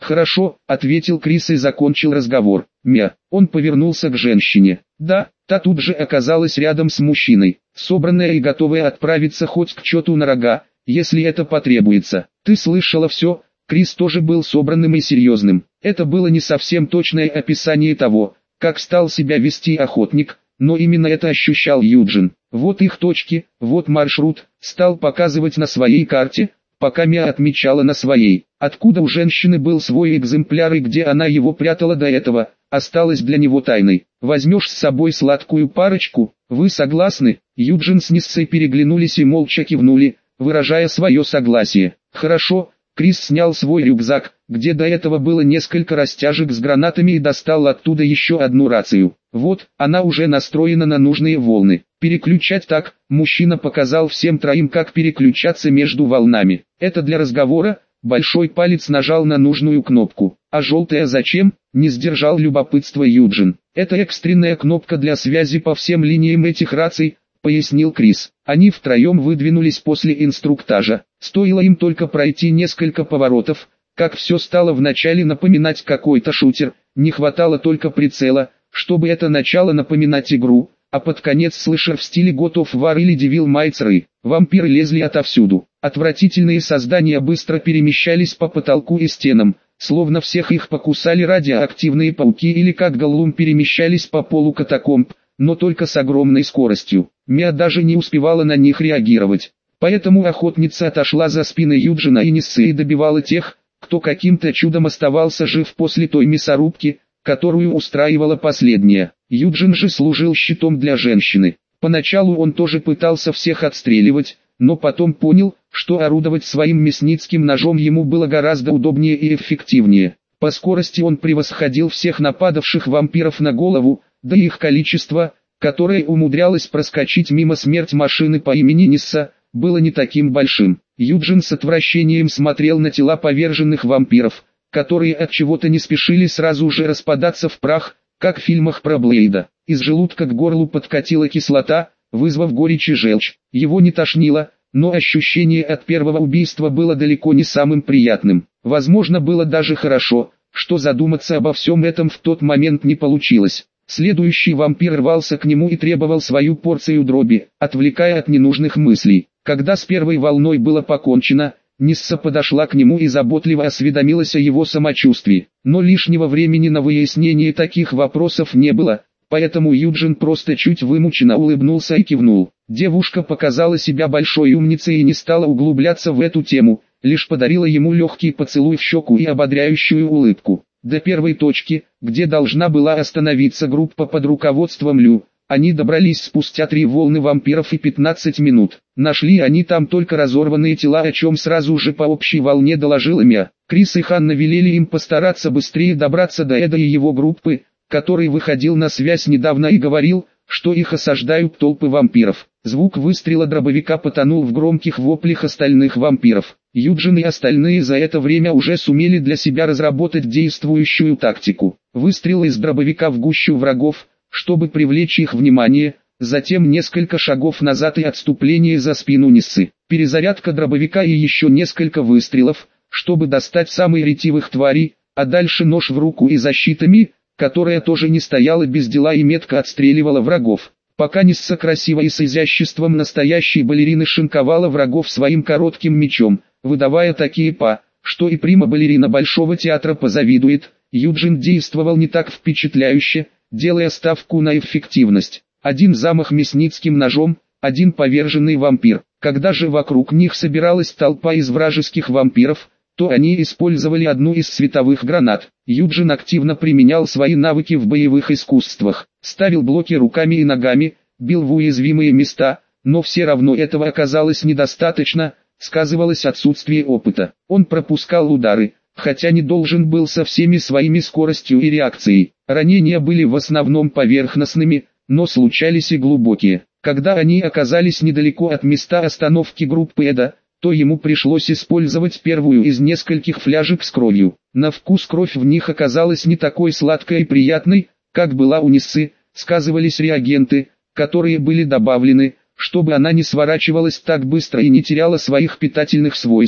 «Хорошо», — ответил Крис и закончил разговор. Он повернулся к женщине. Да, та тут же оказалась рядом с мужчиной, собранная и готовая отправиться хоть к черту на рога, если это потребуется. «Ты слышала все?» Крис тоже был собранным и серьезным. Это было не совсем точное описание того, как стал себя вести охотник, но именно это ощущал Юджин. Вот их точки, вот маршрут, стал показывать на своей карте, пока Мия отмечала на своей. Откуда у женщины был свой экземпляр и где она его прятала до этого, осталось для него тайной. «Возьмешь с собой сладкую парочку, вы согласны?» Юджин с Ниссой переглянулись и молча кивнули, выражая свое согласие. «Хорошо». Крис снял свой рюкзак, где до этого было несколько растяжек с гранатами и достал оттуда еще одну рацию. Вот, она уже настроена на нужные волны. Переключать так, мужчина показал всем троим, как переключаться между волнами. Это для разговора. Большой палец нажал на нужную кнопку. А желтая зачем? Не сдержал любопытства Юджин. Это экстренная кнопка для связи по всем линиям этих раций, пояснил Крис. Они втроем выдвинулись после инструктажа. Стоило им только пройти несколько поворотов, как все стало вначале напоминать какой-то шутер. Не хватало только прицела, чтобы это начало напоминать игру, а под конец слэшер в стиле God of War или Devil May Cry. Вампиры лезли отовсюду. Отвратительные создания быстро перемещались по потолку и стенам, словно всех их покусали радиоактивные пауки или как Голлум перемещались по полу катакомб, но только с огромной скоростью. Мия даже не успевала на них реагировать. Поэтому охотница отошла за спины Юджина и Ниссы и добивала тех, кто каким-то чудом оставался жив после той мясорубки, которую устраивала последняя. Юджин же служил щитом для женщины. Поначалу он тоже пытался всех отстреливать, но потом понял, что орудовать своим мясницким ножом ему было гораздо удобнее и эффективнее. По скорости он превосходил всех нападавших вампиров на голову, да и их количество, которое умудрялось проскочить мимо смерть машины по имени Нисса, было не таким большим. Юджин с отвращением смотрел на тела поверженных вампиров, которые от чего-то не спешили сразу же распадаться в прах, как в фильмах про Блейда. Из желудка к горлу подкатила кислота, вызвав горечь и желчь. Его не тошнило, но ощущение от первого убийства было далеко не самым приятным. Возможно, было даже хорошо, что задуматься обо всем этом в тот момент не получилось. Следующий вампир рвался к нему и требовал свою порцию дроби, отвлекая от ненужных мыслей. Когда с первой волной было покончено, Нисса подошла к нему и заботливо осведомилась о его самочувствии. Но лишнего времени на выяснение таких вопросов не было, поэтому Юджин просто чуть вымученно улыбнулся и кивнул. Девушка показала себя большой умницей и не стала углубляться в эту тему, лишь подарила ему легкий поцелуй в щеку и ободряющую улыбку. До первой точки, где должна была остановиться группа под руководством Лю, они добрались спустя 3 волны вампиров и 15 минут. Нашли они там только разорванные тела, о чем сразу же по общей волне доложила Мия. Крис и Ханна велели им постараться быстрее добраться до Эда и его группы, который выходил на связь недавно и говорил, что их осаждают толпы вампиров. Звук выстрела дробовика потонул в громких воплях остальных вампиров. Юджин и остальные за это время уже сумели для себя разработать действующую тактику. Выстрел из дробовика в гущу врагов, чтобы привлечь их внимание, затем несколько шагов назад и отступление за спину Ниссы. Перезарядка дробовика и еще несколько выстрелов, чтобы достать самых ретивых тварей, а дальше нож в руку и защита Ми, которая тоже не стояла без дела и метко отстреливала врагов. Пока Нисса красиво и с изяществом настоящей балерины шинковала врагов своим коротким мечом, выдавая такие что и прима-балерина Большого театра позавидует, Юджин действовал не так впечатляюще, делая ставку на эффективность. Один замах мясницким ножом, один поверженный вампир. Когда же вокруг них собиралась толпа из вражеских вампиров, то они использовали одну из световых гранат. Юджин активно применял свои навыки в боевых искусствах, ставил блоки руками и ногами, бил в уязвимые места, но все равно этого оказалось недостаточно, сказывалось отсутствие опыта. Он пропускал удары, хотя не должен был со всеми своими скоростью и реакцией. Ранения были в основном поверхностными, но случались и глубокие. Когда они оказались недалеко от места остановки группы Эда, то ему пришлось использовать первую из нескольких фляжек с кровью. На вкус кровь в них оказалась не такой сладкой и приятной, как была у Ниссы, сказывались реагенты, которые были добавлены, чтобы она не сворачивалась так быстро и не теряла своих питательных свойств.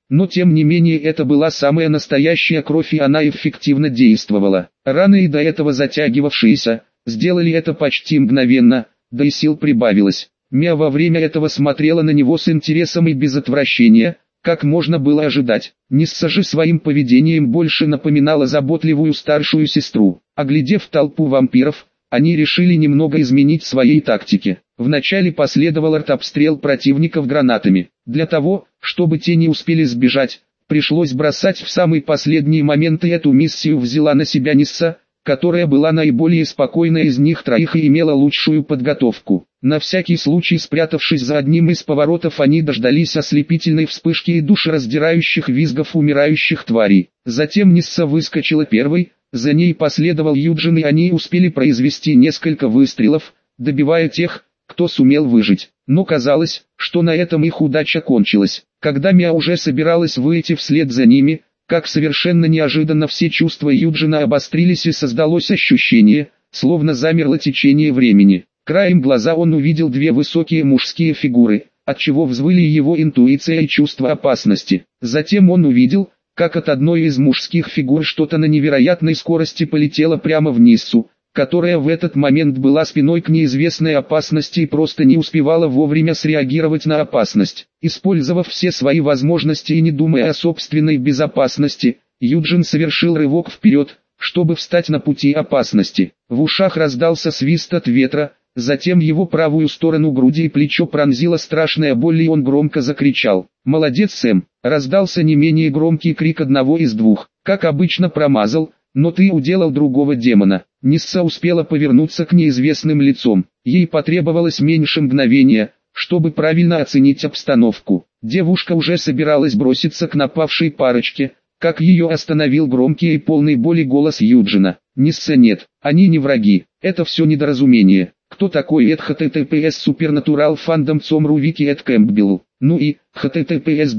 Но тем не менее это была самая настоящая кровь, и она эффективно действовала. Раны, и до этого затягивавшиеся, сделали это почти мгновенно, да и сил прибавилось. Мия во время этого смотрела на него с интересом и без отвращения, как можно было ожидать. Нисса же своим поведением больше напоминала заботливую старшую сестру. Оглядев толпу вампиров, они решили немного изменить своей тактики. Вначале последовал артобстрел противников гранатами. Для того, чтобы те не успели сбежать, пришлось бросать в самый последний момент, и эту миссию взяла на себя Нисса, которая была наиболее спокойной из них троих и имела лучшую подготовку. На всякий случай, спрятавшись за одним из поворотов, они дождались ослепительной вспышки и душераздирающих визгов умирающих тварей. Затем Нисса выскочила первой, за ней последовал Юджин, и они успели произвести несколько выстрелов, добивая тех, кто сумел выжить. Но казалось, что на этом их удача кончилась. Когда Мия уже собиралась выйти вслед за ними, как совершенно неожиданно все чувства Юджина обострились, и создалось ощущение, словно замерло течение времени. Краем глаза он увидел две высокие мужские фигуры, отчего взвыли его интуиция и чувство опасности. Затем он увидел, как от одной из мужских фигур что-то на невероятной скорости полетело прямо в Ниссу, которая в этот момент была спиной к неизвестной опасности и просто не успевала вовремя среагировать на опасность. Использовав все свои возможности и не думая о собственной безопасности, Юджин совершил рывок вперед, чтобы встать на пути опасности. В ушах раздался свист от ветра, затем его правую сторону груди и плечо пронзила страшная боль, и он громко закричал: «Молодец, Сэм!» Раздался не менее громкий крик одного из двух. «Как обычно промазал, но ты уделал другого демона». Нисса успела повернуться к неизвестным лицом. Ей потребовалось меньше мгновения, чтобы правильно оценить обстановку. Девушка уже собиралась броситься к напавшей парочке, как ее остановил громкий и полный боли голос Юджина. «Нисса, нет, они не враги, это все недоразумение. Кто такой Эд https Supernatural Fandom @com Вики Эд Кэмпбелл? Ну и https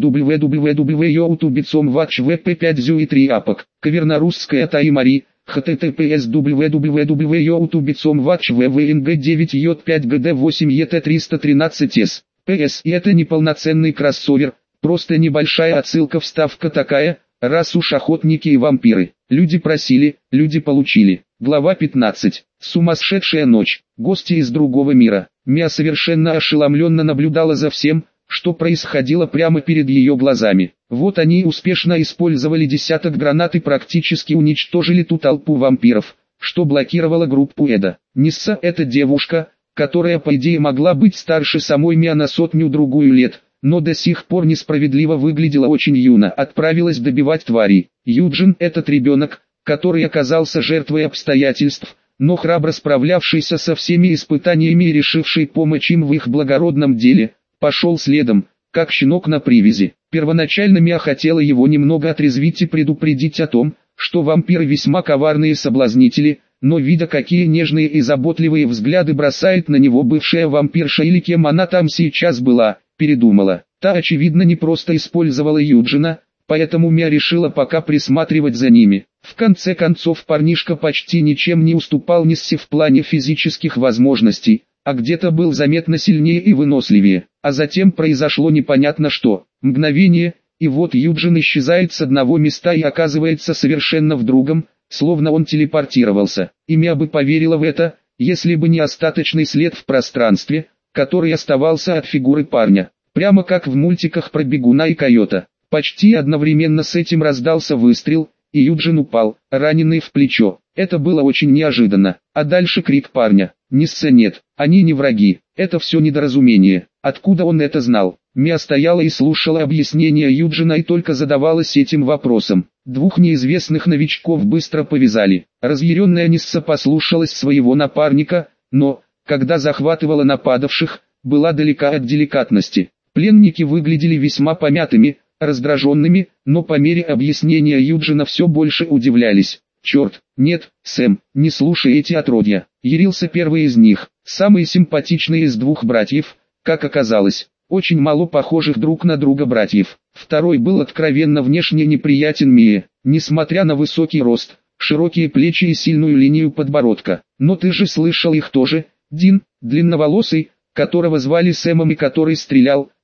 www.youtube.com watch vp5 zui 3 апок. Кавернорусская Таимари, https www.youtube.com watch vvng 9 j 5 gd 8 et 313s. PS, и это не полноценный кроссовер, просто небольшая отсылка, вставка такая, раз уж охотники и вампиры. Люди просили, люди получили. Глава 15. Сумасшедшая ночь. Гости из другого мира. Мия совершенно ошеломленно наблюдала за всем, что происходило прямо перед ее глазами. Вот они успешно использовали десяток гранат и практически уничтожили ту толпу вампиров, что блокировала группу Эда. Нисса — это девушка, которая по идее могла быть старше самой Мия на 100-другую лет, но до сих пор несправедливо выглядела очень юно, отправилась добивать тварей. Юджин — этот ребенок, который оказался жертвой обстоятельств, но храбро справлявшийся со всеми испытаниями и решивший помочь им в их благородном деле, пошел следом, как щенок на привязи. Первоначально Мия хотела его немного отрезвить и предупредить о том, что вампиры весьма коварные соблазнители, но видя, какие нежные и заботливые взгляды бросает на него бывшая вампирша или кем она там сейчас была, передумала. Та очевидно не просто использовала Юджина, поэтому Мия решила пока присматривать за ними. В конце концов, парнишка почти ничем не уступал Ниссе в плане физических возможностей, а где-то был заметно сильнее и выносливее. А затем произошло непонятно что. Мгновение, и вот Юджин исчезает с одного места и оказывается совершенно в другом, словно он телепортировался. И Мия бы поверила в это, если бы не остаточный след в пространстве, который оставался от фигуры парня. Прямо как в мультиках про бегуна и койота. Почти одновременно с этим раздался выстрел, и Юджин упал, раненый в плечо. Это было очень неожиданно. А дальше крик парня: «Нисса, нет, они не враги, это все недоразумение». Откуда он это знал? Мия стояла и слушала объяснения Юджина и только задавалась этим вопросом. Двух неизвестных новичков быстро повязали. Разъяренная Нисса послушалась своего напарника, но, когда захватывала нападавших, была далека от деликатности. Пленники выглядели весьма помятыми, раздраженными, но по мере объяснения Юджина все больше удивлялись. «Черт, нет, Сэм, не слушай эти отродья», — ярился первый из них, самый симпатичный из двух братьев, как оказалось, очень мало похожих друг на друга братьев. Второй был откровенно внешне неприятен Мие, несмотря на высокий рост, широкие плечи и сильную линию подбородка. «Но ты же слышал их тоже, Дин, длинноволосый, которого звали Сэмом и который стрелял»,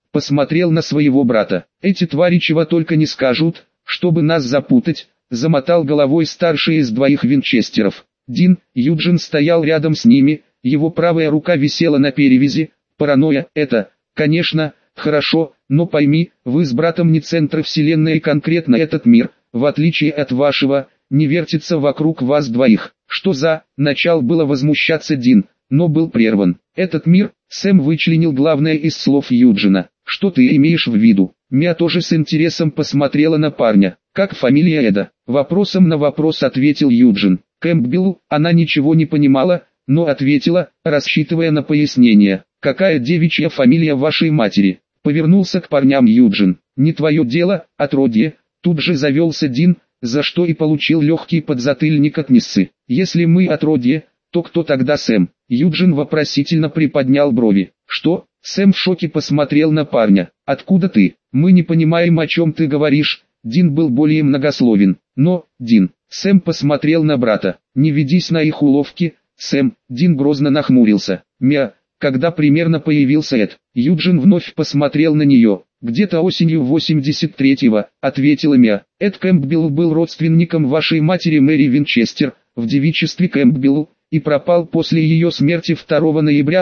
посмотрел на своего брата. Эти твари чего только не скажут, чтобы нас запутать, замотал головой старший из двоих винчестеров. Дин, Юджин стоял рядом с ними, его правая рука висела на перевязи. Паранойя, это, конечно, хорошо, но пойми, вы с братом не центр вселенной и конкретно этот мир, в отличие от вашего, не вертится вокруг вас двоих. Что за, начал было возмущаться Дин, но был прерван. Этот мир, Сэм вычленил главное из слов Юджина. Что ты имеешь в виду? Мия тоже с интересом посмотрела на парня. Как фамилия Эда? Вопросом на вопрос ответил Юджин. Кэмпбелл, она ничего не понимала, но ответила, рассчитывая на пояснение. Какая девичья фамилия вашей матери? Повернулся к парням Юджин. Не твое дело, отродье. Тут же завелся Дин, за что и получил легкий подзатыльник от Ниссы. Если мы отродье, то кто тогда Сэм? Юджин вопросительно приподнял брови. Что? Сэм в шоке посмотрел на парня. Откуда ты? Мы не понимаем, о чем ты говоришь. Дин был более многословен. Но, Дин, Сэм посмотрел на брата. Не ведись на их уловки, Сэм. Дин грозно нахмурился. Мя, когда примерно появился Эд? Юджин вновь посмотрел на нее. Где-то осенью 83-го, ответила Мя. Эд Кэмпбелл был родственником вашей матери Мэри Винчестер, в девичестве Кэмпбелл, и пропал после ее смерти 2 ноября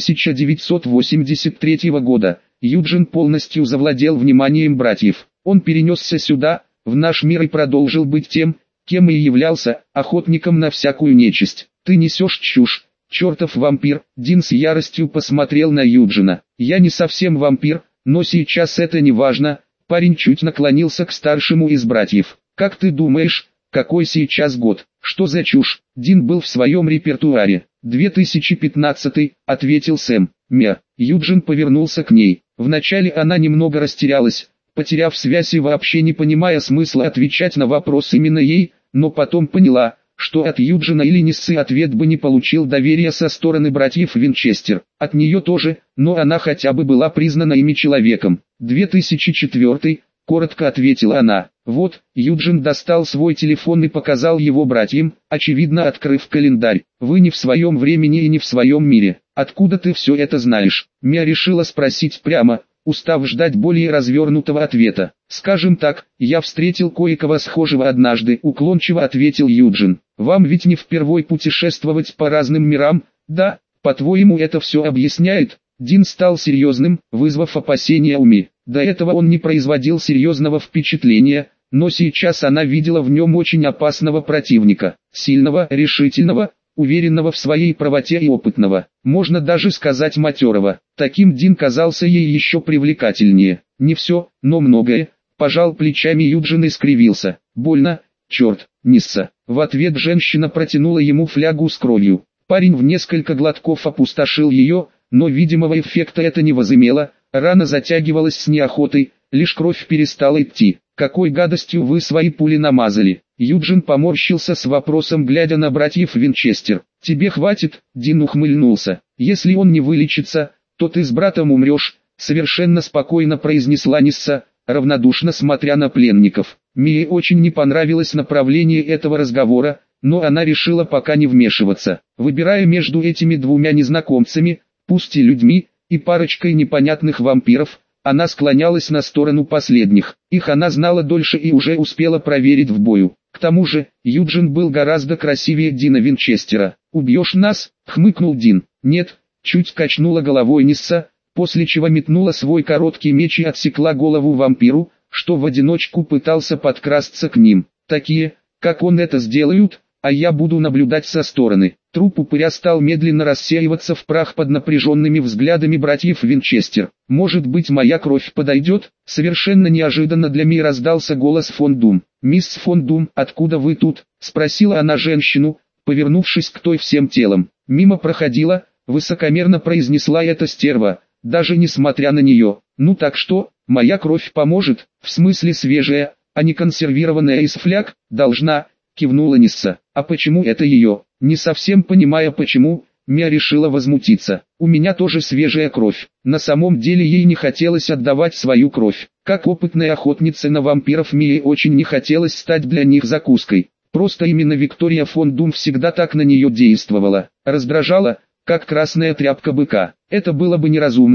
1983 года. Юджин полностью завладел вниманием братьев. Он перенесся сюда, в наш мир и продолжил быть тем, кем и являлся, охотником на всякую нечисть. Ты несешь чушь, чертов вампир. Дин с яростью посмотрел на Юджина. Я не совсем вампир, но сейчас это не важно. Парень чуть наклонился к старшему из братьев. Как ты думаешь, какой сейчас год? Что за чушь? Дин был в своем репертуаре. 2015, ответил Сэм. Мя. Юджин повернулся к ней. Вначале она немного растерялась, потеряв связь и вообще не понимая смысла отвечать на вопрос именно ей, но потом поняла, что от Юджина или Ниссы ответ бы не получил доверия со стороны братьев Винчестер. От нее тоже, но она хотя бы была признана ими человеком. 2004, коротко ответила она. Вот, Юджин достал свой телефон и показал его братьям, очевидно открыв календарь. Вы не в своем времени и не в своем мире. Откуда ты все это знаешь? Мия решила спросить прямо, устав ждать более развернутого ответа. «Скажем так, я встретил кое-кого схожего однажды», — уклончиво ответил Юджин. «Вам ведь не впервой путешествовать по разным мирам, да? По-твоему это все объясняет?» Дин стал серьезным, вызвав опасения у Ми. До этого он не производил серьезного впечатления, но сейчас она видела в нем очень опасного противника. Сильного, решительного, уверенного в своей правоте и опытного, можно даже сказать матерого. Таким Дин казался ей еще привлекательнее. Не все, но многое. Пожал плечами Юджин и скривился. Больно, черт, Нисса. В ответ женщина протянула ему флягу с кровью. Парень в несколько глотков опустошил ее, но видимого эффекта это не возымело. Рана затягивалась с неохотой, лишь кровь перестала идти. «Какой гадостью вы свои пули намазали?» Юджин поморщился с вопросом, глядя на братьев Винчестер. «Тебе хватит?» Дин ухмыльнулся. «Если он не вылечится, то ты с братом умрешь», совершенно спокойно произнесла Нисса, равнодушно смотря на пленников. Мии очень не понравилось направление этого разговора, но она решила пока не вмешиваться. Выбирая между этими двумя незнакомцами, пусть и людьми, и парочкой непонятных вампиров, она склонялась на сторону последних. Их она знала дольше и уже успела проверить в бою. К тому же, Юджин был гораздо красивее Дина Винчестера. «Убьешь нас?» — хмыкнул Дин. «Нет», — чуть качнула головой Нисса, после чего метнула свой короткий меч и отсекла голову вампиру, что в одиночку пытался подкрасться к ним. «Такие, как он, это сделают, а я буду наблюдать со стороны». Труп упыря стал медленно рассеиваться в прах под напряженными взглядами братьев Винчестер. «Может быть, моя кровь подойдет?» Совершенно неожиданно для Ми раздался голос фон Дум. «Мисс фон Дум, откуда вы тут?» — спросила она женщину, повернувшись к той всем телом. «Мимо проходила», — высокомерно произнесла эта стерва, даже несмотря на нее. «Ну так что, моя кровь поможет? В смысле свежая, а не консервированная из фляг?» «Должна», — кивнула Нисса. «А почему это ее?» Не совсем понимая почему, Мия решила возмутиться. «У меня тоже свежая кровь». На самом деле ей не хотелось отдавать свою кровь. Как опытная охотница на вампиров Мии очень не хотелось стать для них закуской. Просто именно Виктория фон Дум всегда так на нее действовала. Раздражала, как красная тряпка быка. Это было бы неразумно,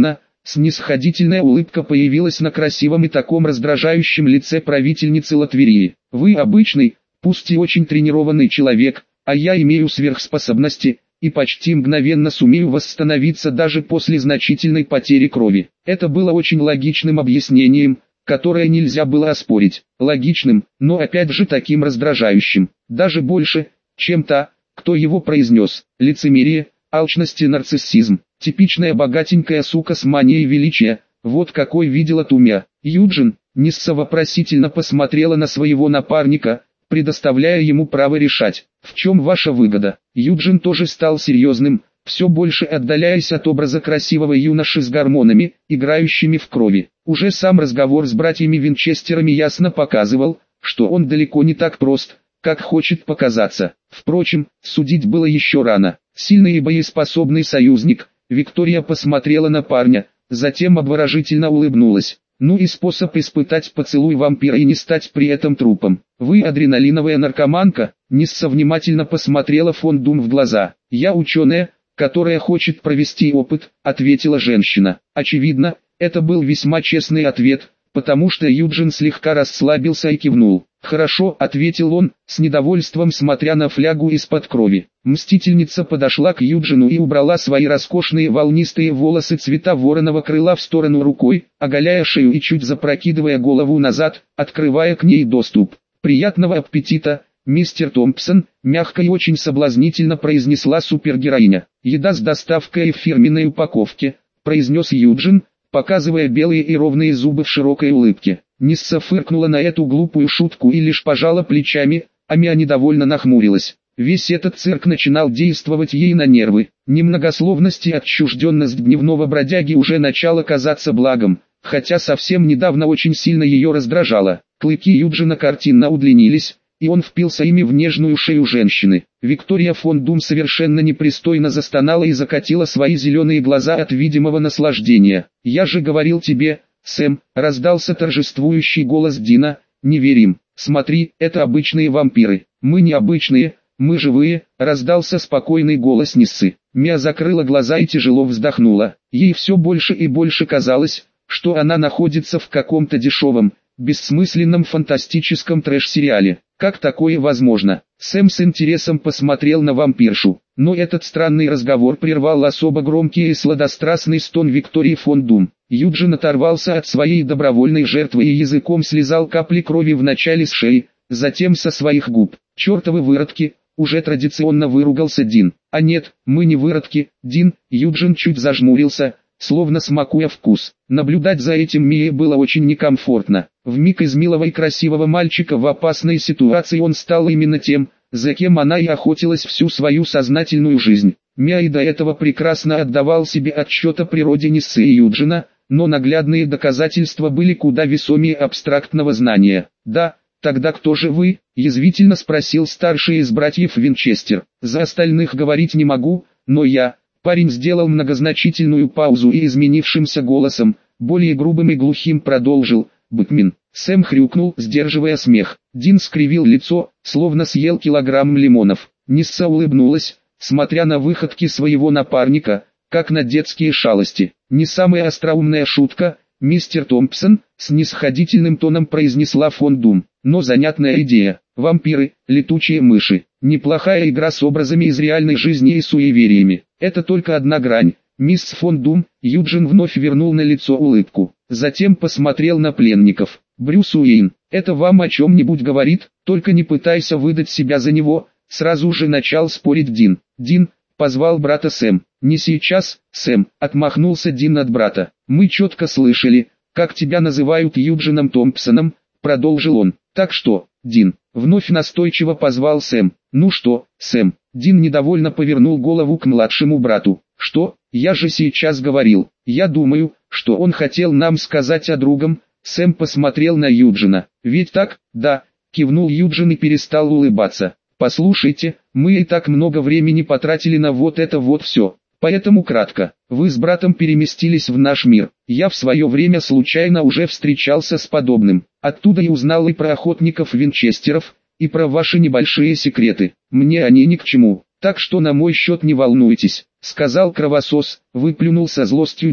Снисходительная улыбка появилась на красивом и таком раздражающем лице правительницы Латверии. Вы обычный, пусть и очень тренированный человек, а я имею сверхспособности, и почти мгновенно сумею восстановиться даже после значительной потери крови. Это было очень логичным объяснением, которое нельзя было оспорить. Логичным, но опять же таким раздражающим. Даже больше, чем та, кто его произнес. Лицемерие, алчность и нарциссизм. Типичная богатенькая сука с манией величия. Вот какой видела Тумя. Юджин, Нисса вопросительно посмотрела на своего напарника, предоставляя ему право решать, в чем ваша выгода. Юджин тоже стал серьезным, все больше отдаляясь от образа красивого юноши с гормонами, играющими в крови. Уже сам разговор с братьями Винчестерами ясно показывал, что он далеко не так прост, как хочет показаться. Впрочем, судить было еще рано. Сильный и боеспособный союзник, Виктория посмотрела на парня, затем обворожительно улыбнулась. Ну и способ испытать поцелуй вампира и не стать при этом трупом. Вы адреналиновая наркоманка? Нисса внимательно посмотрела фон Дум в глаза. Я ученая, которая хочет провести опыт, ответила женщина. Очевидно, это был весьма честный ответ, потому что Юджин слегка расслабился и кивнул. «Хорошо», — ответил он, с недовольством смотря на флягу из-под крови. Мстительница подошла к Юджину и убрала свои роскошные волнистые волосы цвета вороного крыла в сторону рукой, оголяя шею и чуть запрокидывая голову назад, открывая к ней доступ. «Приятного аппетита, мистер Томпсон», — мягко и очень соблазнительно произнесла супергероиня. «Еда с доставкой в фирменной упаковке», — произнес Юджин, показывая белые и ровные зубы в широкой улыбке. Нисса фыркнула на эту глупую шутку и лишь пожала плечами, а Мия недовольно нахмурилась. Весь этот цирк начинал действовать ей на нервы. Немногословность и отчужденность дневного бродяги уже начало казаться благом, хотя совсем недавно очень сильно ее раздражало. Клыки Юджина картинно удлинились, и он впился ими в нежную шею женщины. Виктория фон Дум совершенно непристойно застонала и закатила свои зеленые глаза от видимого наслаждения. «Я же говорил тебе, Сэм», — раздался торжествующий голос Дина, — «не верим. Смотри, это обычные вампиры». «Мы не обычные, мы живые», — раздался спокойный голос Ниссы. Мия закрыла глаза и тяжело вздохнула. Ей все больше и больше казалось, что она находится в каком-то дешевом, бессмысленном фантастическом трэш-сериале. Как такое возможно? Сэм с интересом посмотрел на вампиршу, но этот странный разговор прервал особо громкий и сладострастный стон Виктории фон Дум. Юджин оторвался от своей добровольной жертвы и языком слизал капли крови вначале с шеи, затем со своих губ. «Чертовы выродки!» — уже традиционно выругался Дин. «А нет, мы не выродки, Дин», — Юджин чуть зажмурился, словно смакуя вкус. Наблюдать за этим Мие было очень некомфортно. Вмиг из милого и красивого мальчика в опасной ситуации он стал именно тем, за кем она и охотилась всю свою сознательную жизнь. Мия и до этого прекрасно отдавал себе отчет о природе Ниссы и Юджина, но наглядные доказательства были куда весомее абстрактного знания. «Да, тогда кто же вы?» – язвительно спросил старший из братьев Винчестер. «За остальных говорить не могу, но я...» Парень сделал многозначительную паузу и изменившимся голосом, более грубым и глухим продолжил: «Бэтмен». Сэм хрюкнул, сдерживая смех. Дин скривил лицо, словно съел килограмм лимонов. Нисса улыбнулась, смотря на выходки своего напарника, как на детские шалости. «Не самая остроумная шутка, мистер Томпсон», — снисходительным тоном произнесла фон Дум. «Но занятная идея. Вампиры, летучие мыши. Неплохая игра с образами из реальной жизни и суевериями. Это только одна грань». «Мисс фон Дум», — Юджин вновь вернул на лицо улыбку. Затем посмотрел на пленников. «Брюс Уэйн, это вам о чем-нибудь говорит? Только не пытайся выдать себя за него», — сразу же начал спорить Дин. «Дин», — позвал брата Сэм. «Не сейчас, Сэм», — отмахнулся Дин от брата. «Мы четко слышали, как тебя называют Юджином Томпсоном», — продолжил он. «Так что, Дин», — вновь настойчиво позвал Сэм. «Ну что, Сэм?» Дин недовольно повернул голову к младшему брату. «Что? Я же сейчас говорил. Я думаю, что он хотел нам сказать о другом». Сэм посмотрел на Юджина. «Ведь так?» «Да», — кивнул Юджин и перестал улыбаться. «Послушайте, мы и так много времени потратили на вот это вот все. Поэтому кратко. Вы с братом переместились в наш мир. Я в свое время случайно уже встречался с подобным. Оттуда и узнал и про охотников Винчестеров, и про ваши небольшие секреты. Мне они ни к чему, так что на мой счет не волнуйтесь», — сказал кровосос, выплюнул со злостью Дин,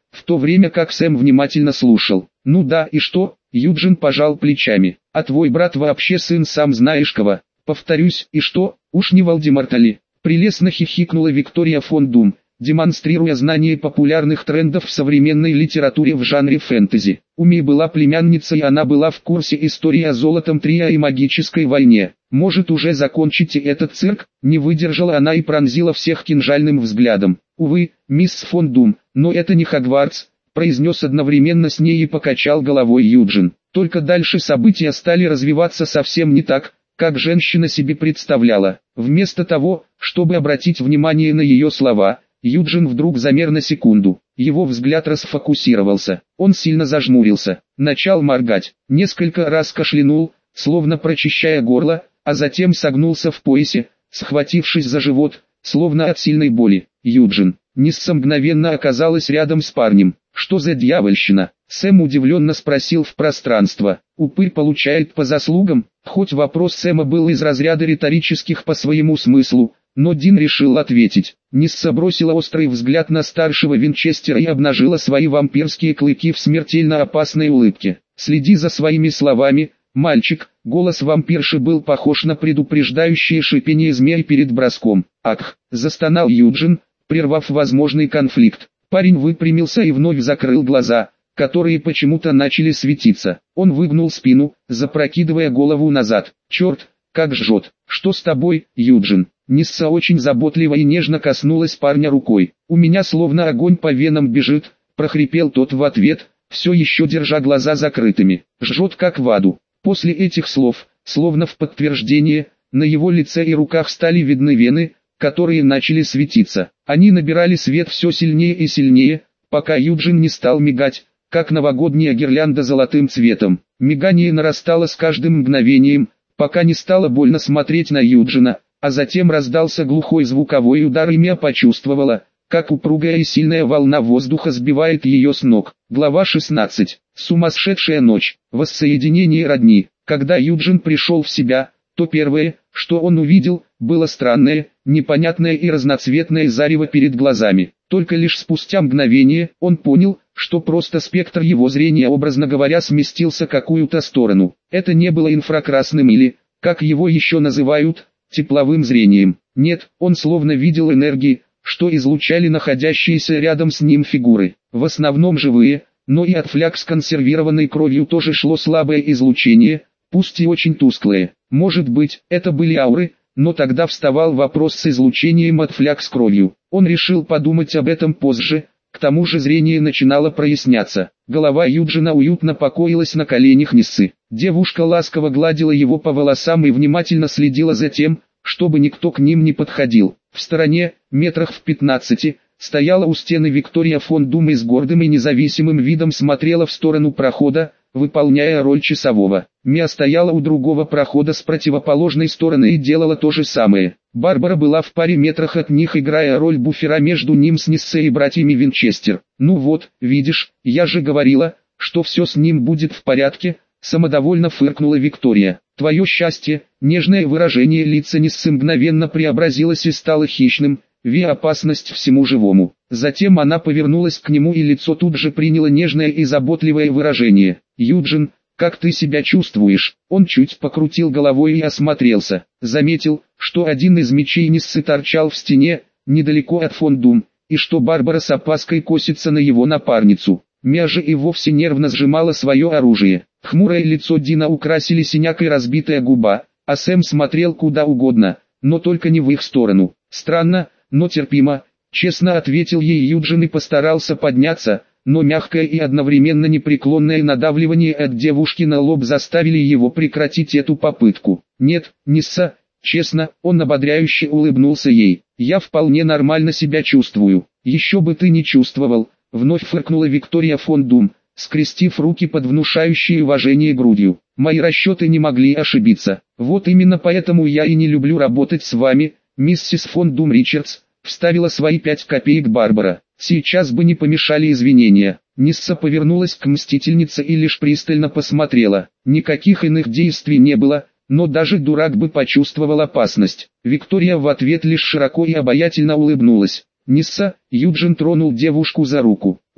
в то время как Сэм внимательно слушал. «Ну да, и что?» Юджин пожал плечами. «А твой брат вообще сын сам знаешь кого?» «Повторюсь, и что? Уж не Волдемарта ли?» Прелестно хихикнула Виктория фон Дум, демонстрируя знание популярных трендов в современной литературе в жанре фэнтези. У Ми была племянница, и она была в курсе истории о Золотом Трио и магической войне. «Может, уже закончите этот цирк?» Не выдержала она и пронзила всех кинжальным взглядом. «Увы, мисс фон Дум, но это не Хогвартс», произнес одновременно с ней и покачал головой Юджин. Только дальше события стали развиваться совсем не так, как женщина себе представляла. Вместо того, чтобы обратить внимание на ее слова, Юджин вдруг замер на секунду. Его взгляд расфокусировался. Он сильно зажмурился, начал моргать, несколько раз кашлянул, словно прочищая горло, а затем согнулся в поясе, схватившись за живот, словно от сильной боли. Юджин, Нисса мгновенно оказалась рядом с парнем. «Что за дьявольщина?» Сэм удивленно спросил в пространство. «Упырь получает по заслугам?» Хоть вопрос Сэма был из разряда риторических по своему смыслу, но Дин решил ответить. Нисса бросила острый взгляд на старшего Винчестера и обнажила свои вампирские клыки в смертельно опасной улыбке. «Следи за своими словами, мальчик». Голос вампирши был похож на предупреждающее шипение змей перед броском. «Ах!» – застонал Юджин, прервав возможный конфликт. Парень выпрямился и вновь закрыл глаза, которые почему-то начали светиться. Он выгнул спину, запрокидывая голову назад. «Черт, как жжет! Что с тобой, Юджин?» Нисса очень заботливо и нежно коснулась парня рукой. «У меня словно огонь по венам бежит», – прохрипел тот в ответ, все еще держа глаза закрытыми. «Жжет как в аду». После этих слов, словно в подтверждение, на его лице и руках стали видны вены, которые начали светиться. Они набирали свет все сильнее и сильнее, пока Юджин не стал мигать, как новогодняя гирлянда золотым цветом. Мигание нарастало с каждым мгновением, пока не стало больно смотреть на Юджина, а затем раздался глухой звуковой удар, и Мия почувствовала, как упругая и сильная волна воздуха сбивает ее с ног. Глава 16. Сумасшедшая ночь. Воссоединение родни. Когда Юджин пришел в себя, то первое, что он увидел, было странное, непонятное и разноцветное зарево перед глазами. Только лишь спустя мгновение он понял, что просто спектр его зрения, образно говоря, сместился в какую-то сторону. Это не было инфракрасным или, как его еще называют, тепловым зрением. Нет, он словно видел энергии, что излучали находящиеся рядом с ним фигуры. В основном живые, но и от фляг с консервированной кровью тоже шло слабое излучение, пусть и очень тусклое. Может быть, это были ауры, но тогда вставал вопрос с излучением от фляг с кровью. Он решил подумать об этом позже, к тому же зрение начинало проясняться. Голова Юджина уютно покоилась на коленях Ниссы. Девушка ласково гладила его по волосам и внимательно следила за тем, чтобы никто к ним не подходил. В стороне, метрах в 15, стояла у стены Виктория фон Дум и с гордым и независимым видом смотрела в сторону прохода, выполняя роль часового. Мия стояла у другого прохода с противоположной стороны и делала то же самое. Барбара была в паре метрах от них, играя роль буфера между ним с Ниссой и братьями Винчестер. «Ну вот, видишь, я же говорила, что все с ним будет в порядке», самодовольно фыркнула Виктория. «Твое счастье». Нежное выражение лица Ниссы мгновенно преобразилось и стало хищным, вея опасность всему живому. Затем она повернулась к нему, и лицо тут же приняло нежное и заботливое выражение. «Юджин, как ты себя чувствуешь?» Он чуть покрутил головой и осмотрелся. Заметил, что один из мечей Ниссы торчал в стене, недалеко от фон Дум, и что Барбара с опаской косится на его напарницу. Мия же и вовсе нервно сжимала свое оружие. Хмурое лицо Дина украсили синяк и разбитая губа, а Сэм смотрел куда угодно, но только не в их сторону. «Странно, но терпимо», — честно ответил ей Юджин и постарался подняться, но мягкое и одновременно непреклонное надавливание от девушки на лоб заставили его прекратить эту попытку. «Нет, Нисса, честно», — он ободряюще улыбнулся ей. «Я вполне нормально себя чувствую». «Еще бы ты не чувствовал», — вновь фыркнула Виктория фон Дум, скрестив руки под внушающей уважение грудью. «Мои расчеты не могли ошибиться. Вот именно поэтому я и не люблю работать с вами, миссис фон Дум Ричардс», — вставила свои 5 копеек Барбара. «Сейчас бы не помешали извинения». Нисса повернулась к мстительнице и лишь пристально посмотрела. Никаких иных действий не было, но даже дурак бы почувствовал опасность. Виктория в ответ лишь широко и обаятельно улыбнулась. «Нисса», — Юджин тронул девушку за руку.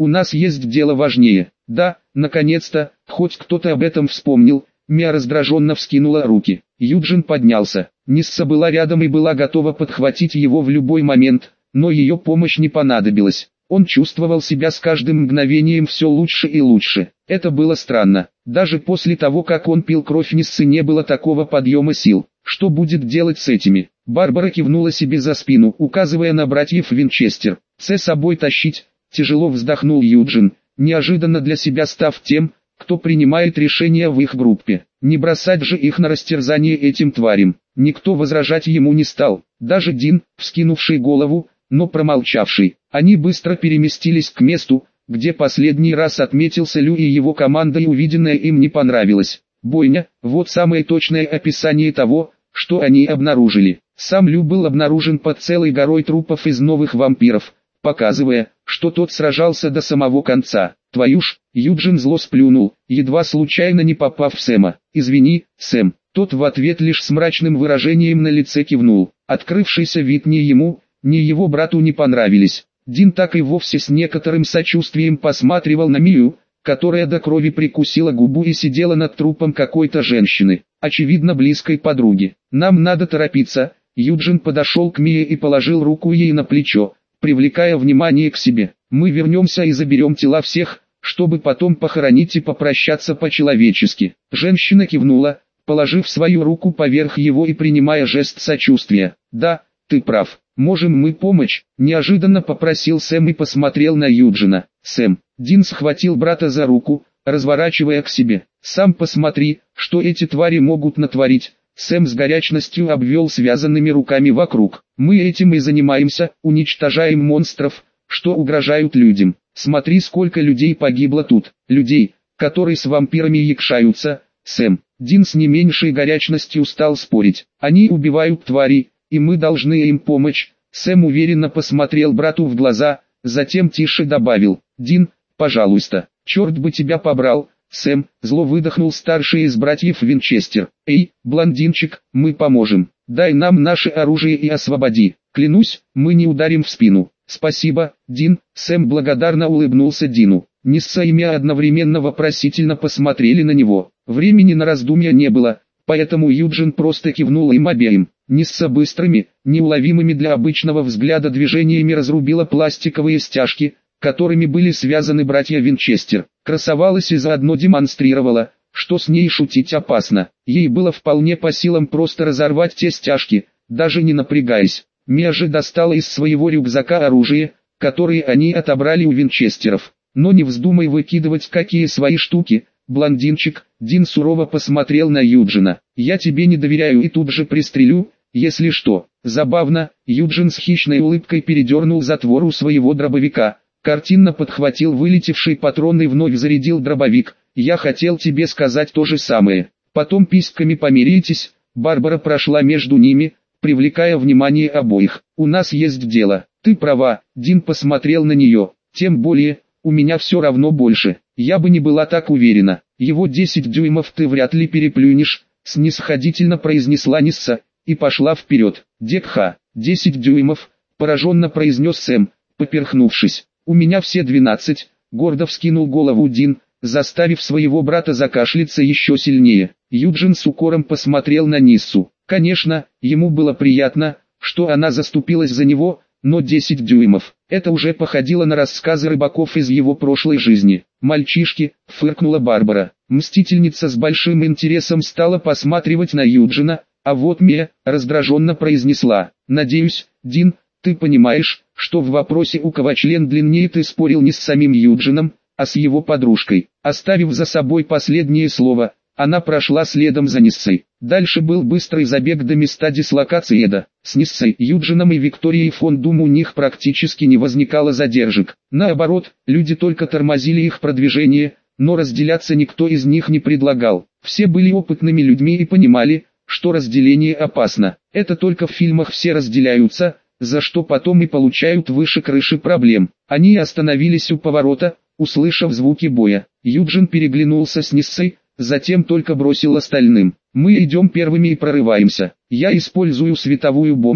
у нас есть дело важнее. Да, наконец-то, хоть кто-то об этом вспомнил. Мия раздраженно вскинула руки. Юджин поднялся. Нисса была рядом и была готова подхватить его в любой момент, но ее помощь не понадобилась. Он чувствовал себя с каждым мгновением все лучше и лучше. Это было странно. Даже после того, как он пил кровь Ниссы, не было такого подъема сил. Что будет делать с этими? Барбара кивнула себе за спину, указывая на братьев Винчестер. «С собой тащить», тяжело вздохнул Юджин, неожиданно для себя став тем, кто принимает решения в их группе. Не бросать же их на растерзание этим тварям. Никто возражать ему не стал, даже Дин, вскинувший голову, но промолчавший. Они быстро переместились к месту, где последний раз отметился Лю и его команда, и увиденное им не понравилось. Бойня, вот самое точное описание того, что они обнаружили. Сам Лю был обнаружен под целой горой трупов из новых вампиров, показывая, что тот сражался до самого конца. «Твою ж!» Юджин зло сплюнул, едва случайно не попав в Сэма. «Извини, Сэм». Тот в ответ лишь с мрачным выражением на лице кивнул. Открывшийся вид ни ему, ни его брату не понравились. Дин так и вовсе с некоторым сочувствием посматривал на Мию, которая до крови прикусила губу и сидела над трупом какой-то женщины, очевидно близкой подруги. «Нам надо торопиться». Юджин подошел к Мие и положил руку ей на плечо, привлекая внимание к себе. «Мы вернемся и заберем тела всех, чтобы потом похоронить и попрощаться по-человечески». Женщина кивнула, положив свою руку поверх его и принимая жест сочувствия. «Да, ты прав. Можем мы помочь?» – неожиданно попросил Сэм и посмотрел на Юджина. «Сэм». Дин схватил брата за руку, разворачивая к себе. «Сам посмотри, что эти твари могут натворить». Сэм с горячностью обвел связанными руками вокруг. «Мы этим и занимаемся, уничтожаем монстров, что угрожают людям. Смотри, сколько людей погибло тут, людей, которые с вампирами якшаются, Сэм». Дин с не меньшей горячностью стал спорить. «Они убивают тварей, и мы должны им помочь». Сэм уверенно посмотрел брату в глаза, затем тише добавил: «Дин, пожалуйста, черт бы тебя побрал». «Сэм», зло выдохнул старший из братьев Винчестер. «Эй, блондинчик, мы поможем. Дай нам наше оружие и освободи. Клянусь, мы не ударим в спину». «Спасибо, Дин». Сэм благодарно улыбнулся Дину. Нисса и Мия одновременно вопросительно посмотрели на него. Времени на раздумья не было, поэтому Юджин просто кивнул им обеим. Нисса быстрыми, неуловимыми для обычного взгляда движениями разрубила пластиковые стяжки, которыми были связаны братья Винчестер. Красовалась и заодно демонстрировала, что с ней шутить опасно. Ей было вполне по силам просто разорвать те стяжки, даже не напрягаясь. Мия же достала из своего рюкзака оружие, которое они отобрали у Винчестеров. «Но не вздумай выкидывать какие свои штуки, блондинчик». Дин сурово посмотрел на Юджина. «Я тебе не доверяю и тут же пристрелю, если что». Забавно, Юджин с хищной улыбкой передернул затвор у своего дробовика, картинно подхватил вылетевший патрон и вновь зарядил дробовик. «Я хотел тебе сказать то же самое. Потом письками помиритесь». Барбара прошла между ними, привлекая внимание обоих. «У нас есть дело». «Ты права», Дин посмотрел на нее. «Тем более, у меня все равно больше». «Я бы не была так уверена. Его 10 дюймов ты вряд ли переплюнешь», снисходительно произнесла Нисса, и пошла вперед. «Декха, 10 дюймов», пораженно произнес Сэм, поперхнувшись. «У меня все 12», гордо вскинул голову Дин, заставив своего брата закашляться еще сильнее. Юджин с укором посмотрел на Ниссу. Конечно, ему было приятно, что она заступилась за него, но 10 дюймов – это уже походило на рассказы рыбаков из его прошлой жизни. «Мальчишки», – фыркнула Барбара. Мстительница с большим интересом стала посматривать на Юджина, а вот Мия раздраженно произнесла: «Надеюсь, Дин, ты понимаешь, что в вопросе у кого член длиннее ты спорил не с самим Юджином, а с его подружкой». Оставив за собой последнее слово, она прошла следом за Ниссой. Дальше был быстрый забег до места дислокации Эда. С Ниссой, Юджином и Викторией фон Дум у них практически не возникало задержек. Наоборот, люди только тормозили их продвижение, но разделяться никто из них не предлагал. Все были опытными людьми и понимали, что разделение опасно. Это только в фильмах все разделяются, за что потом и получают выше крыши проблем. Они остановились у поворота, услышав звуки боя. Юджин переглянулся с Ниссой, затем только бросил остальным: «Мы идем первыми и прорываемся. Я использую световую бомбу,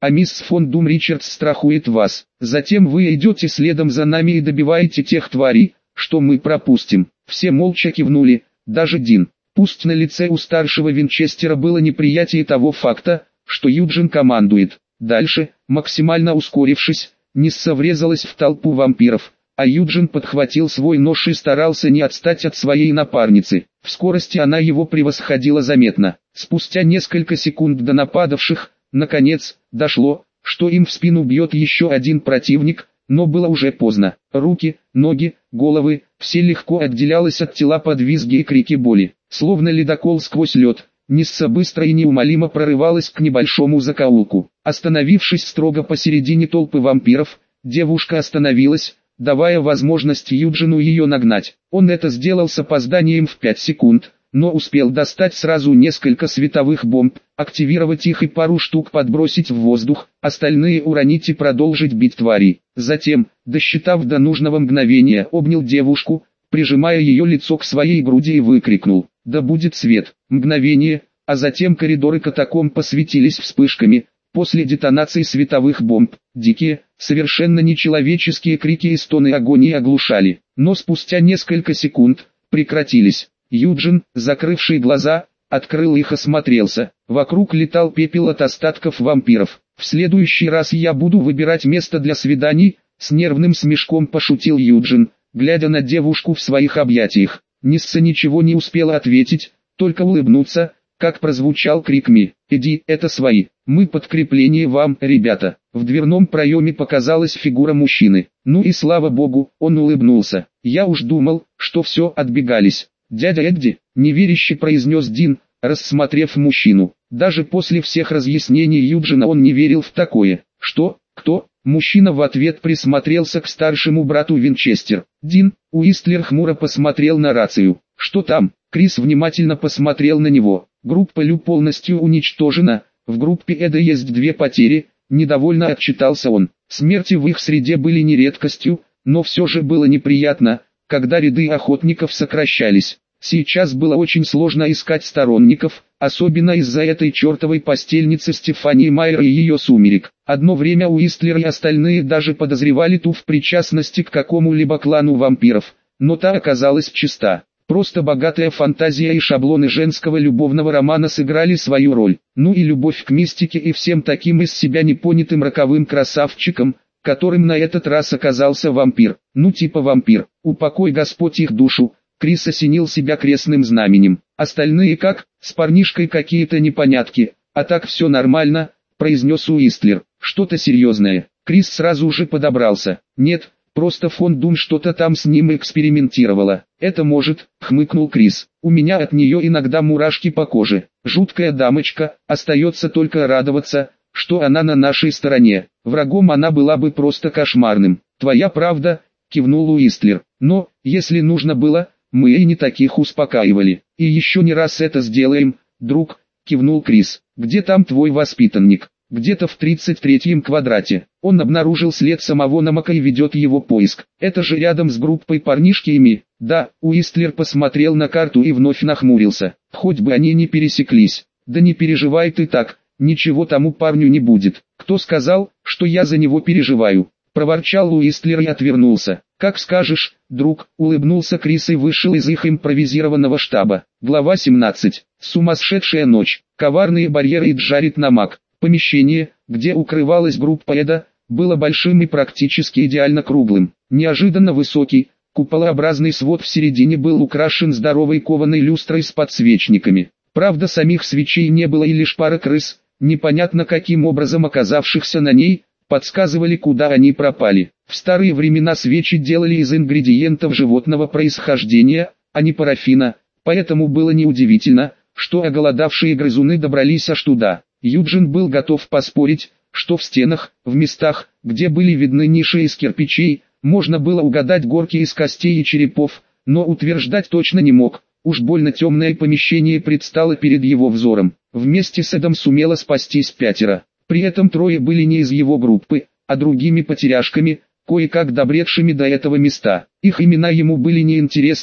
а мисс фон Дум Ричардс страхует вас. Затем вы идете следом за нами и добиваете тех тварей, что мы пропустим». Все молча кивнули, даже Дин. Пусть на лице у старшего Винчестера было неприятие того факта, что Юджин командует. Дальше, максимально ускорившись, Нисса врезалась в толпу вампиров, а Юджин подхватил свой нож и старался не отстать от своей напарницы. В скорости она его превосходила заметно. Спустя несколько секунд до нападавших, наконец, дошло, что им в спину бьет еще один противник, но было уже поздно. Руки, ноги, головы, все легко отделялось от тела под визги и крики боли. Словно ледокол сквозь лед, Нисса быстро и неумолимо прорывалась к небольшому закоулку. Остановившись строго посередине толпы вампиров, девушка остановилась, давая возможность Юджину ее нагнать. Он это сделал с опозданием в 5 секунд, но успел достать сразу несколько световых бомб, активировать их и пару штук подбросить в воздух, остальные уронить и продолжить бить тварей. Затем, досчитав до нужного мгновения, обнял девушку, прижимая ее лицо к своей груди и выкрикнул: «Да будет свет!» Мгновение, а затем коридоры катакомб посветились вспышками. После детонации световых бомб, дикие, совершенно нечеловеческие крики и стоны агонии оглушали, но спустя несколько секунд, прекратились. Юджин, закрывший глаза, открыл их и осмотрелся. Вокруг летал пепел от остатков вампиров. «В следующий раз я буду выбирать место для свиданий», с нервным смешком пошутил Юджин, глядя на девушку в своих объятиях. Нисса ничего не успела ответить, только улыбнуться, как прозвучал крик Ми: «Иди, это свои, мы подкрепление вам, ребята». В дверном проеме показалась фигура мужчины. Ну и слава богу, он улыбнулся. «Я уж думал, что все, отбегались». «Дядя Эдди», — неверяще произнес Дин, рассмотрев мужчину. Даже после всех разъяснений Юджина он не верил в такое. «Что? Кто?» Мужчина в ответ присмотрелся к старшему брату Винчестер. «Дин», — Уистлер хмуро посмотрел на рацию. «Что там?» Крис внимательно посмотрел на него. «Группа Лю полностью уничтожена, в группе Эда есть 2 потери», — недовольно отчитался он. Смерти в их среде были не редкостью, но все же было неприятно, когда ряды охотников сокращались. Сейчас было очень сложно искать сторонников, особенно из-за этой чертовой постельницы Стефании Майер и ее сумерек. Одно время Уистлер и остальные даже подозревали ту в причастности к какому-либо клану вампиров, но та оказалась чиста. Просто богатая фантазия и шаблоны женского любовного романа сыграли свою роль. Ну и любовь к мистике и всем таким из себя непонятым роковым красавчикам, которым на этот раз оказался вампир. Ну типа вампир. Упокой Господь их душу. Крис осенил себя крестным знаменем. Остальные как, с парнишкой какие-то непонятки, а так все нормально, произнес Уистлер. Что-то серьезное. Крис сразу же подобрался. Нет, просто фон Дум что-то там с ним экспериментировала. Это может, хмыкнул Крис. У меня от нее иногда мурашки по коже. Жуткая дамочка, остается только радоваться, что она на нашей стороне. Врагом она была бы просто кошмарным. Твоя правда, кивнул Уистлер. Но, если нужно было, мы и не таких успокаивали. И еще не раз это сделаем, друг, кивнул Крис. Где там твой воспитанник? Где-то в 33-м квадрате. Он обнаружил след самого Намака и ведет его поиск. Это же рядом с группой парнишки и Ми. Да, Уистлер посмотрел на карту и вновь нахмурился. Хоть бы они не пересеклись. Да не переживай ты так, ничего тому парню не будет. Кто сказал, что я за него переживаю? Проворчал Уистлер и отвернулся. «Как скажешь, друг», — улыбнулся Крис и вышел из их импровизированного штаба. Глава 17. Сумасшедшая ночь. Коварные барьеры и Джаред Намак. Помещение, где укрывалась группа Эда, было большим и практически идеально круглым. Неожиданно высокий, куполообразный свод в середине был украшен здоровой кованой люстрой с подсвечниками. Правда, самих свечей не было и лишь пара крыс, непонятно каким образом оказавшихся на ней, подсказывали, куда они пропали. В старые времена свечи делали из ингредиентов животного происхождения, а не парафина, поэтому было неудивительно, что оголодавшие грызуны добрались аж туда. Юджин был готов поспорить, что в стенах, в местах, где были видны ниши из кирпичей, можно было угадать горки из костей и черепов, но утверждать точно не мог. Уж больно темное помещение предстало перед его взором. Вместе с Эдом сумело спастись 5. При этом 3 были не из его группы, а другими потеряшками, кое-как добредшими до этого места. Их имена ему были неинтересны,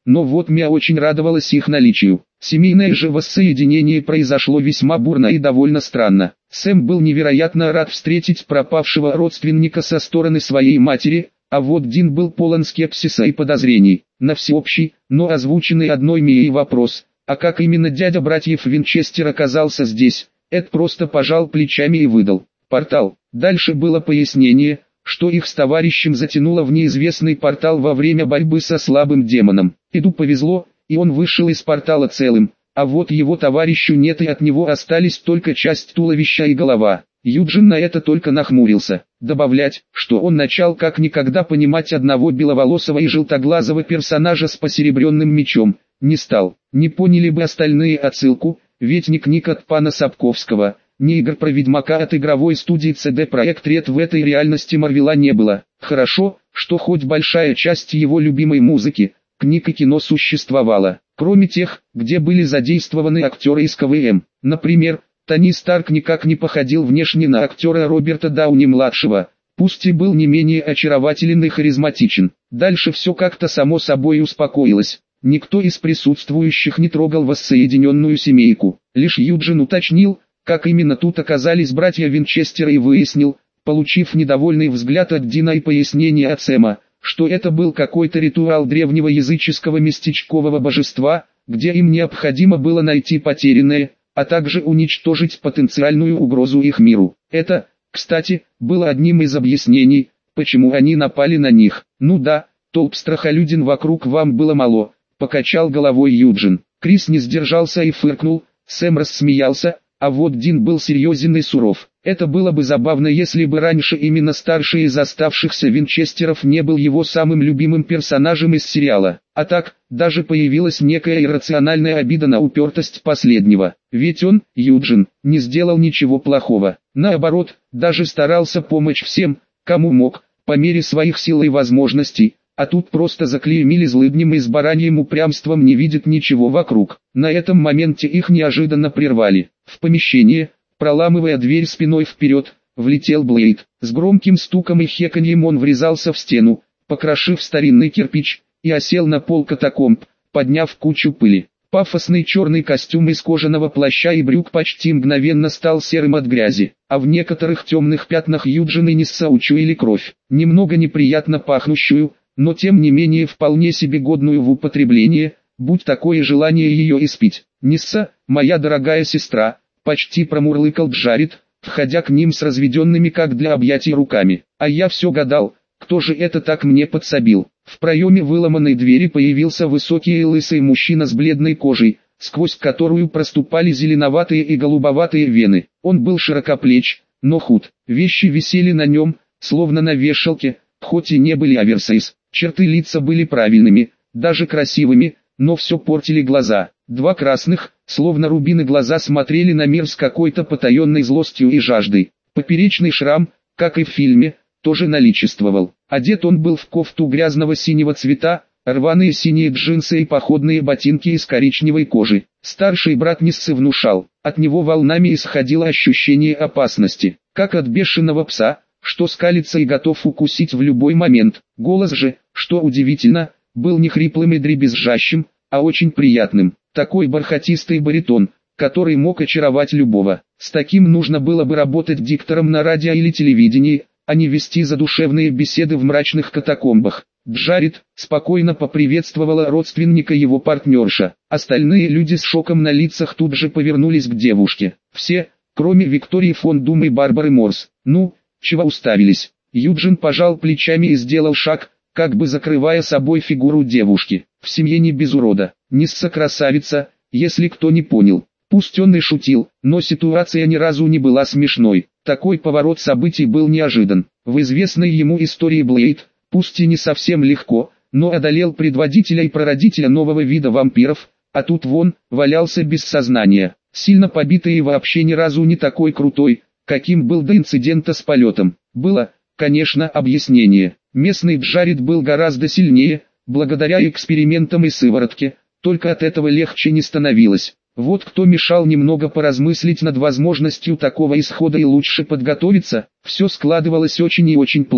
но вот Мия очень радовалась их наличию. Семейное же воссоединение произошло весьма бурно и довольно странно. Сэм был невероятно рад встретить пропавшего родственника со стороны своей матери, а вот Дин был полон скепсиса и подозрений. На всеобщий, но озвученный одной Мией вопрос, а как именно дядя братьев Винчестер оказался здесь, Эд просто пожал плечами и выдал: портал. Дальше было пояснение, что их с товарищем затянуло в неизвестный портал во время борьбы со слабым демоном. Эду повезло, и он вышел из портала целым, а вот его товарищу нет, и от него остались только часть туловища и голова. Юджин на это только нахмурился. Добавлять, что он начал как никогда понимать одного беловолосого и желтоглазого персонажа с посеребренным мечом, не стал. Не поняли бы остальные отсылку, ведь ни книг от пана Сапковского, ни игр про Ведьмака от игровой студии CD Projekt Red в этой реальности Марвела не было. Хорошо, что хоть большая часть его любимой музыки, книг и кино существовала, кроме тех, где были задействованы актеры из КВМ. Например, Тони Старк никак не походил внешне на актера Роберта Дауни-младшего, пусть и был не менее очарователен и харизматичен. Дальше все как-то само собой успокоилось. Никто из присутствующих не трогал воссоединенную семейку. Лишь Юджин уточнил, как именно тут оказались братья Винчестера, и выяснил, получив недовольный взгляд от Дина и пояснение от Сэма, что это был какой-то ритуал древнего языческого местечкового божества, где им необходимо было найти потерянное, а также уничтожить потенциальную угрозу их миру. Это, кстати, было одним из объяснений, почему они напали на них. Ну да, толп страхолюдин вокруг вам было мало, покачал головой Юджин. Крис не сдержался и фыркнул, Сэм рассмеялся, а вот Дин был серьезен и суров. Это было бы забавно, если бы раньше именно старший из оставшихся Винчестеров не был его самым любимым персонажем из сериала. А так, даже появилась некая иррациональная обида на упертость последнего. Ведь он, Юджин, не сделал ничего плохого. Наоборот, даже старался помочь всем, кому мог, по мере своих сил и возможностей. А тут просто заклеймили злыднем и с бараньим упрямством не видят ничего вокруг. На этом моменте их неожиданно прервали. В помещение, проламывая дверь спиной вперед, влетел Блейд. С громким стуком и хеканьем он врезался в стену, покрошив старинный кирпич, и осел на пол катакомб, подняв кучу пыли. Пафосный черный костюм из кожаного плаща и брюк почти мгновенно стал серым от грязи, а в некоторых темных пятнах Юджин и Нисса учуяли кровь, немного неприятно пахнущую, но тем не менее вполне себе годную в употреблении, будь такое желание ее испить. «Нисса, моя дорогая сестра», почти промурлыкал Джаред, входя к ним с разведенными как для объятий руками. А я все гадал, кто же это так мне подсобил. В проеме выломанной двери появился высокий и лысый мужчина с бледной кожей, сквозь которую проступали зеленоватые и голубоватые вены. Он был широкоплеч, но худ. Вещи висели на нем, словно на вешалке, хоть и не были оверсайз. Черты лица были правильными, даже красивыми, но все портили глаза. Два красных, словно рубины глаза смотрели на мир с какой-то потаенной злостью и жаждой. Поперечный шрам, как и в фильме, тоже наличествовал. Одет он был в кофту грязного синего цвета, рваные синие джинсы и походные ботинки из коричневой кожи. Старший брат Ниссы внушал, от него волнами исходило ощущение опасности, как от бешеного пса, что скалится и готов укусить в любой момент. Голос же, что удивительно, был не хриплым и дребезжащим, а очень приятным. Такой бархатистый баритон, который мог очаровать любого. С таким нужно было бы работать диктором на радио или телевидении, а не вести задушевные беседы в мрачных катакомбах. Джаред спокойно поприветствовала родственника его партнерша. Остальные люди с шоком на лицах тут же повернулись к девушке. Все, кроме Виктории фон Дум и Барбары Морс. «Ну, чего уставились?» Юджин пожал плечами и сделал шаг, как бы закрывая собой фигуру девушки. В семье не без урода. Нисса красавица, если кто не понял. Пусть он и шутил, но ситуация ни разу не была смешной. Такой поворот событий был неожидан. В известной ему истории Блейд, пусть и не совсем легко, но одолел предводителя и прародителя нового вида вампиров, а тут вон, валялся без сознания. Сильно побитый и вообще ни разу не такой крутой, каким был до инцидента с полетом. Было, конечно, объяснение. Местный Джаред был гораздо сильнее, благодаря экспериментам и сыворотке, только от этого легче не становилось. Вот кто мешал немного поразмыслить над возможностью такого исхода и лучше подготовиться, все складывалось очень и очень плохо.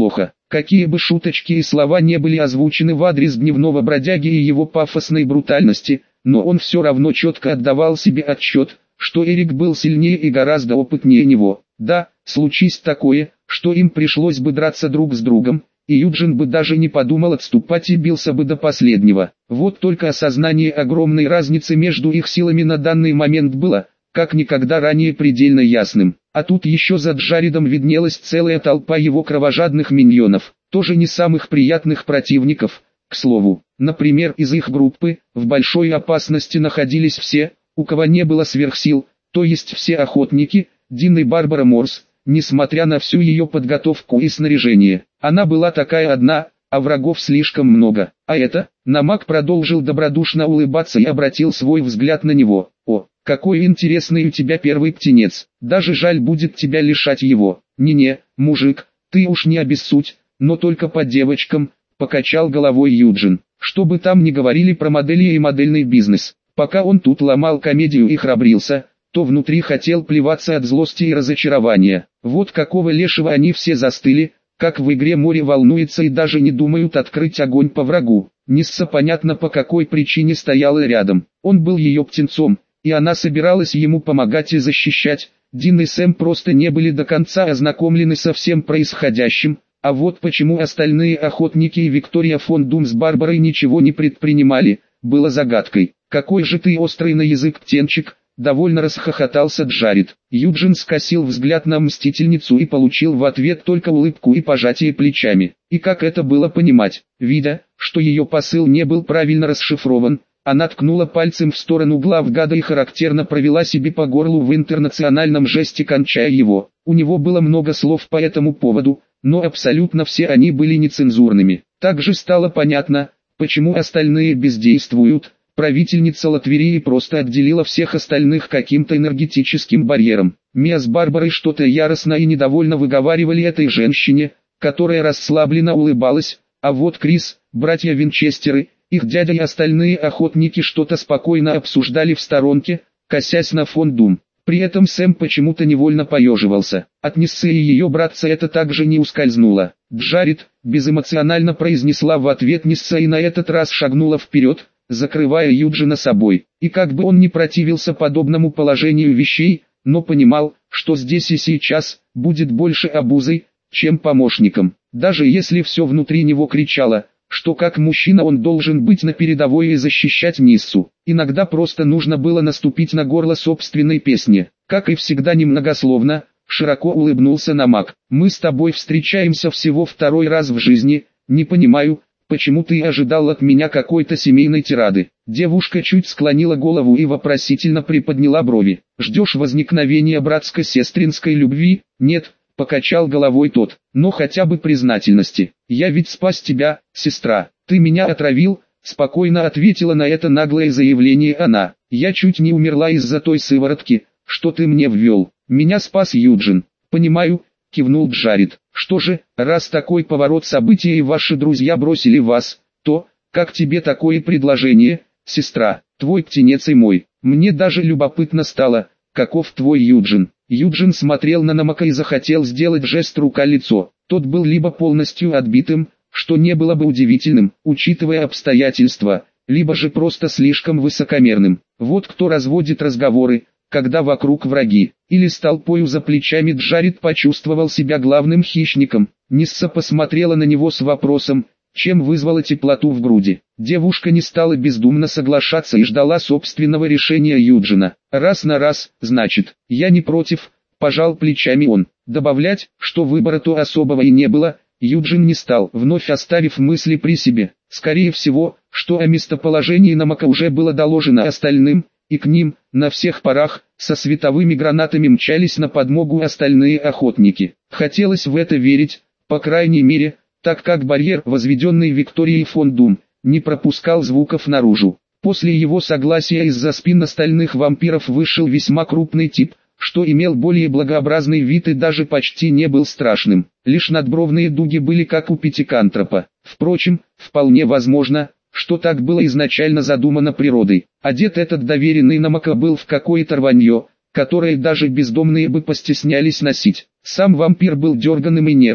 Какие бы шуточки и слова не были озвучены в адрес дневного бродяги и его пафосной брутальности, но он все равно четко отдавал себе отчет, что Эрик был сильнее и гораздо опытнее него. Да, случись такое, что им пришлось бы драться друг с другом, и Юджин бы даже не подумал отступать и бился бы до последнего. Вот только осознание огромной разницы между их силами на данный момент было, как никогда ранее, предельно ясным. А тут еще за Джаредом виднелась целая толпа его кровожадных миньонов, тоже не самых приятных противников, к слову. Например, из их группы, в большой опасности находились все, у кого не было сверхсил, то есть все охотники, Дин и Барбара Морс, несмотря на всю ее подготовку и снаряжение. Она была такая одна, а врагов слишком много. А это, Намак продолжил добродушно улыбаться и обратил свой взгляд на него. О, какой интересный у тебя первый птенец, даже жаль будет тебя лишать его. Не-не, мужик, ты уж не обессудь, но только по девочкам, покачал головой Юджин. Что бы там ни говорили про модели и модельный бизнес, пока он тут ломал комедию и храбрился, то внутри хотел плеваться от злости и разочарования. Вот какого лешего они все застыли, как в игре море волнуется и даже не думают открыть огонь по врагу. Нисса понятно по какой причине стояла рядом. Он был ее птенцом, и она собиралась ему помогать и защищать. Дин и Сэм просто не были до конца ознакомлены со всем происходящим. А вот почему остальные охотники и Виктория фон Дум с Барбарой ничего не предпринимали, было загадкой. «Какой же ты острый на язык, птенчик!» Довольно расхохотался Джаред. Юджин скосил взгляд на мстительницу и получил в ответ только улыбку и пожатие плечами. И как это было понимать? Видя, что ее посыл не был правильно расшифрован, она ткнула пальцем в сторону главгада и характерно провела себе по горлу в интернациональном жесте, кончая его. У него было много слов по этому поводу, но абсолютно все они были нецензурными. Также стало понятно, почему остальные бездействуют. Правительница Латверии просто отделила всех остальных каким-то энергетическим барьером. Мия с Барбарой что-то яростно и недовольно выговаривали этой женщине, которая расслабленно улыбалась, а вот Крис, братья Винчестеры, их дядя и остальные охотники что-то спокойно обсуждали в сторонке, косясь на фон Дум. При этом Сэм почему-то невольно поеживался. От Ниссы и ее братца это также не ускользнуло. «Джаред», безэмоционально произнесла в ответ Нисса и на этот раз шагнула вперед, закрывая Юджина собой. И как бы он ни противился подобному положению вещей, но понимал, что здесь и сейчас будет больше обузой, чем помощником. Даже если все внутри него кричало, что как мужчина он должен быть на передовой и защищать Ниссу. Иногда просто нужно было наступить на горло собственной песни. Как и всегда немногословно, широко улыбнулся Намак. «Мы с тобой встречаемся всего второй раз в жизни, не понимаю, почему ты ожидал от меня какой-то семейной тирады?» Девушка чуть склонила голову и вопросительно приподняла брови. «Ждешь возникновения братско-сестринской любви?» «Нет», — покачал головой тот, — «но хотя бы признательности. Я ведь спас тебя, сестра. Ты меня отравил», — спокойно ответила на это наглое заявление она. «Я чуть не умерла из-за той сыворотки, что ты мне ввел. Меня спас Юджин». «Понимаю», — кивнул Джаред. «Что же, раз такой поворот событий и ваши друзья бросили вас, то, как тебе такое предложение, сестра, твой птенец и мой? Мне даже любопытно стало, каков твой Юджин». Юджин смотрел на Намака и захотел сделать жест рука-лицо. Тот был либо полностью отбитым, что не было бы удивительным, учитывая обстоятельства, либо же просто слишком высокомерным. Вот кто разводит разговоры, когда вокруг враги. Или с толпою за плечами Джаред почувствовал себя главным хищником. Нисса посмотрела на него с вопросом, чем вызвала теплоту в груди. Девушка не стала бездумно соглашаться и ждала собственного решения Юджина. «Раз на раз, значит, я не против», — пожал плечами он. Добавлять, что выбора-то особого и не было, Юджин не стал, вновь оставив мысли при себе. Скорее всего, что о местоположении Намака уже было доложено остальным, и к ним, на всех парах, со световыми гранатами мчались на подмогу остальные охотники. Хотелось в это верить, по крайней мере, так как барьер, возведенный Викторией фон Дум, не пропускал звуков наружу. После его согласия из-за спин остальных вампиров вышел весьма крупный тип, что имел более благообразный вид и даже почти не был страшным. Лишь надбровные дуги были как у пятикантропа. Впрочем, вполне возможно, что так было изначально задумано природой. Одет этот доверенный Намака был в какое-то рванье, которое даже бездомные бы постеснялись носить. Сам вампир был дерганым и нервным.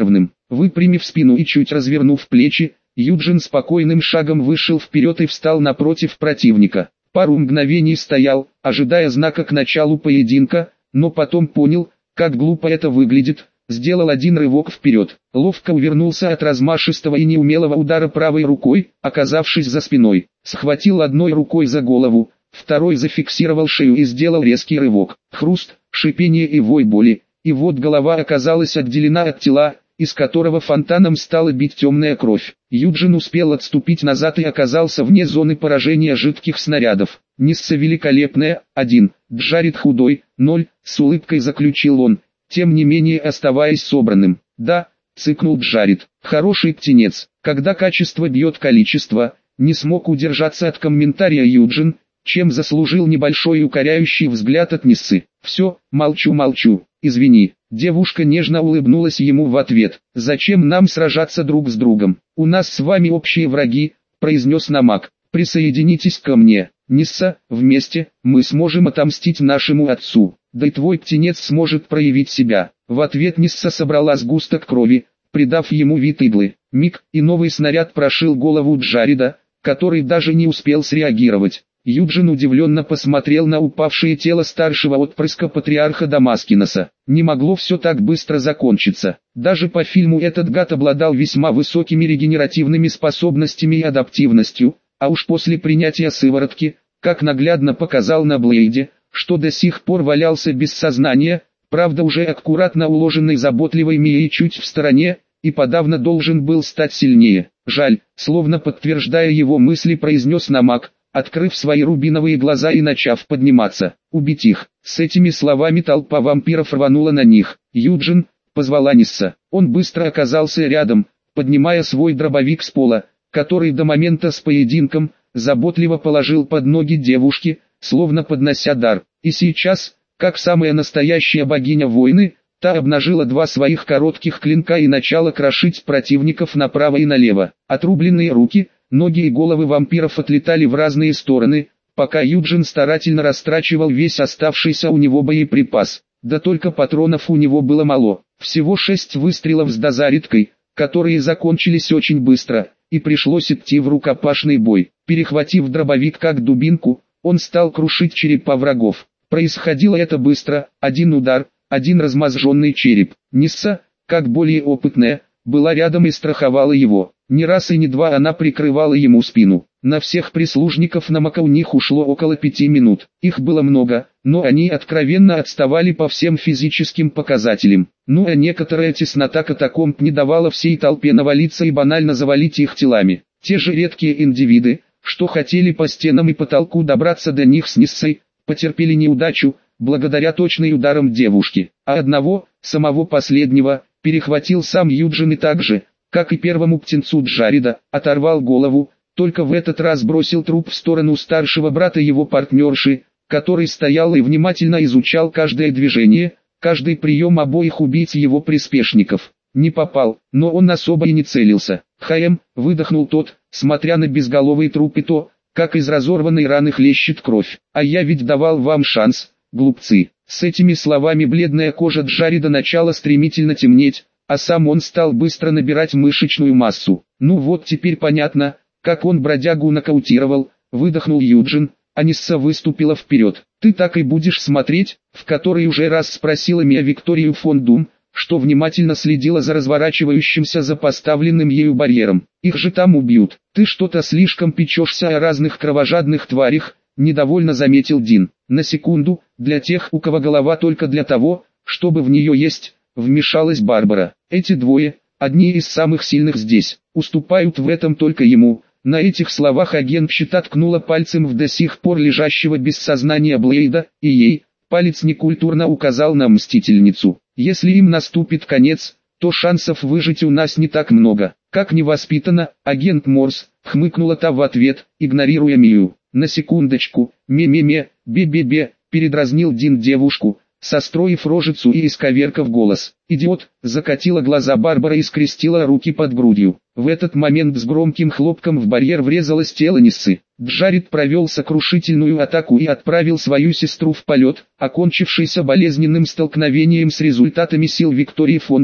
Выпрямив спину и чуть развернув плечи, Юджин спокойным шагом вышел вперед и встал напротив противника. Пару мгновений стоял, ожидая знака к началу поединка, но потом понял, как глупо это выглядит, сделал один рывок вперед, ловко увернулся от размашистого и неумелого удара правой рукой, оказавшись за спиной, схватил одной рукой за голову, второй зафиксировал шею и сделал резкий рывок, хруст, шипение и вой боли, и вот голова оказалась отделена от тела, из которого фонтаном стала бить темная кровь. Юджин успел отступить назад и оказался вне зоны поражения жидких снарядов. Нисса великолепная, 1, Джаред худой, 0, с улыбкой заключил он, тем не менее оставаясь собранным. Да, цыкнул Джаред, хороший птенец, когда качество бьет количество, не смог удержаться от комментария Юджин, чем заслужил небольшой укоряющий взгляд от Ниссы. Все, молчу, извини. Девушка нежно улыбнулась ему в ответ. «Зачем нам сражаться друг с другом? У нас с вами общие враги», — произнес Намак. «Присоединитесь ко мне, Нисса, вместе мы сможем отомстить нашему отцу, да и твой птенец сможет проявить себя». В ответ Нисса собрала сгусток крови, придав ему вид иглы. Миг, и новый снаряд прошил голову Джареда, который даже не успел среагировать. Юджин удивленно посмотрел на упавшее тело старшего отпрыска патриарха Дамаскиноса. Не могло все так быстро закончиться. Даже по фильму этот гад обладал весьма высокими регенеративными способностями и адаптивностью, а уж после принятия сыворотки, как наглядно показал на Блейде, что до сих пор валялся без сознания, правда уже аккуратно уложенный заботливой Мией чуть в стороне, и подавно должен был стать сильнее. Жаль, словно подтверждая его мысли, произнес Намак, открыв свои рубиновые глаза и начав подниматься. «Убить их!» С этими словами толпа вампиров рванула на них. «Юджин!» — позвала Нисса. Он быстро оказался рядом, поднимая свой дробовик с пола, который до момента с поединком заботливо положил под ноги девушки, словно поднося дар. И сейчас, как самая настоящая богиня войны, та обнажила два своих коротких клинка и начала крошить противников направо и налево. Отрубленные руки, ноги и головы вампиров отлетали в разные стороны, пока Юджин старательно растрачивал весь оставшийся у него боеприпас. Да только патронов у него было мало. Всего 6 выстрелов с дозаредкой, которые закончились очень быстро, и пришлось идти в рукопашный бой. Перехватив дробовик как дубинку, он стал крушить черепа врагов. Происходило это быстро, один удар, один размозженный череп. Нисса, как более опытная, была рядом и страховала его. Не раз и не два она прикрывала ему спину. На всех прислужников Намака у них ушло около 5 минут. Их было много, но они откровенно отставали по всем физическим показателям. Ну а некоторая теснота катакомб не давала всей толпе навалиться и банально завалить их телами. Те же редкие индивиды, что хотели по стенам и потолку добраться до них с Ниссой, потерпели неудачу, благодаря точным ударам девушки. А одного, самого последнего, перехватил сам Юджин и так же, как и первому птенцу Джареда, оторвал голову, только в этот раз бросил труп в сторону старшего брата его партнерши, который стоял и внимательно изучал каждое движение, каждый прием обоих убийц его приспешников. Не попал, но он особо и не целился. «Хаем», — выдохнул тот, смотря на безголовый труп и то, как из разорванной раны хлещет кровь. «А я ведь давал вам шанс, глупцы». С этими словами бледная кожа Джареда начала стремительно темнеть, а сам он стал быстро набирать мышечную массу. «Ну вот теперь понятно, как он бродягу нокаутировал», — выдохнул Юджин, а Нисса выступила вперед. «Ты так и будешь смотреть?» — в который уже раз спросила Мия Викторию фон Дум, что внимательно следила за разворачивающимся за поставленным ею барьером. «Их же там убьют. Ты что-то слишком печешься о разных кровожадных тварях», — недовольно заметил Дин. На секунду, для тех, у кого голова только для того, чтобы в нее есть, вмешалась Барбара. «Эти двое, одни из самых сильных здесь, уступают в этом только ему». На этих словах агентша ткнула пальцем в до сих пор лежащего без сознания Блейда, и ей, палец некультурно указал на мстительницу. «Если им наступит конец, то шансов выжить у нас не так много». «Как невоспитанно, агент Морс», — хмыкнула та в ответ, игнорируя Мию. «На секундочку, ме-ме-ме, бе-бе-бе», — передразнил Дин девушку, состроив рожицу и исковеркав голос. «Идиот!» — закатила глаза Барбара и скрестила руки под грудью. В этот момент с громким хлопком в барьер врезалось тело Ниссы. Джаред провел сокрушительную атаку и отправил свою сестру в полет, окончившийся болезненным столкновением с результатами сил Виктории фон Дум.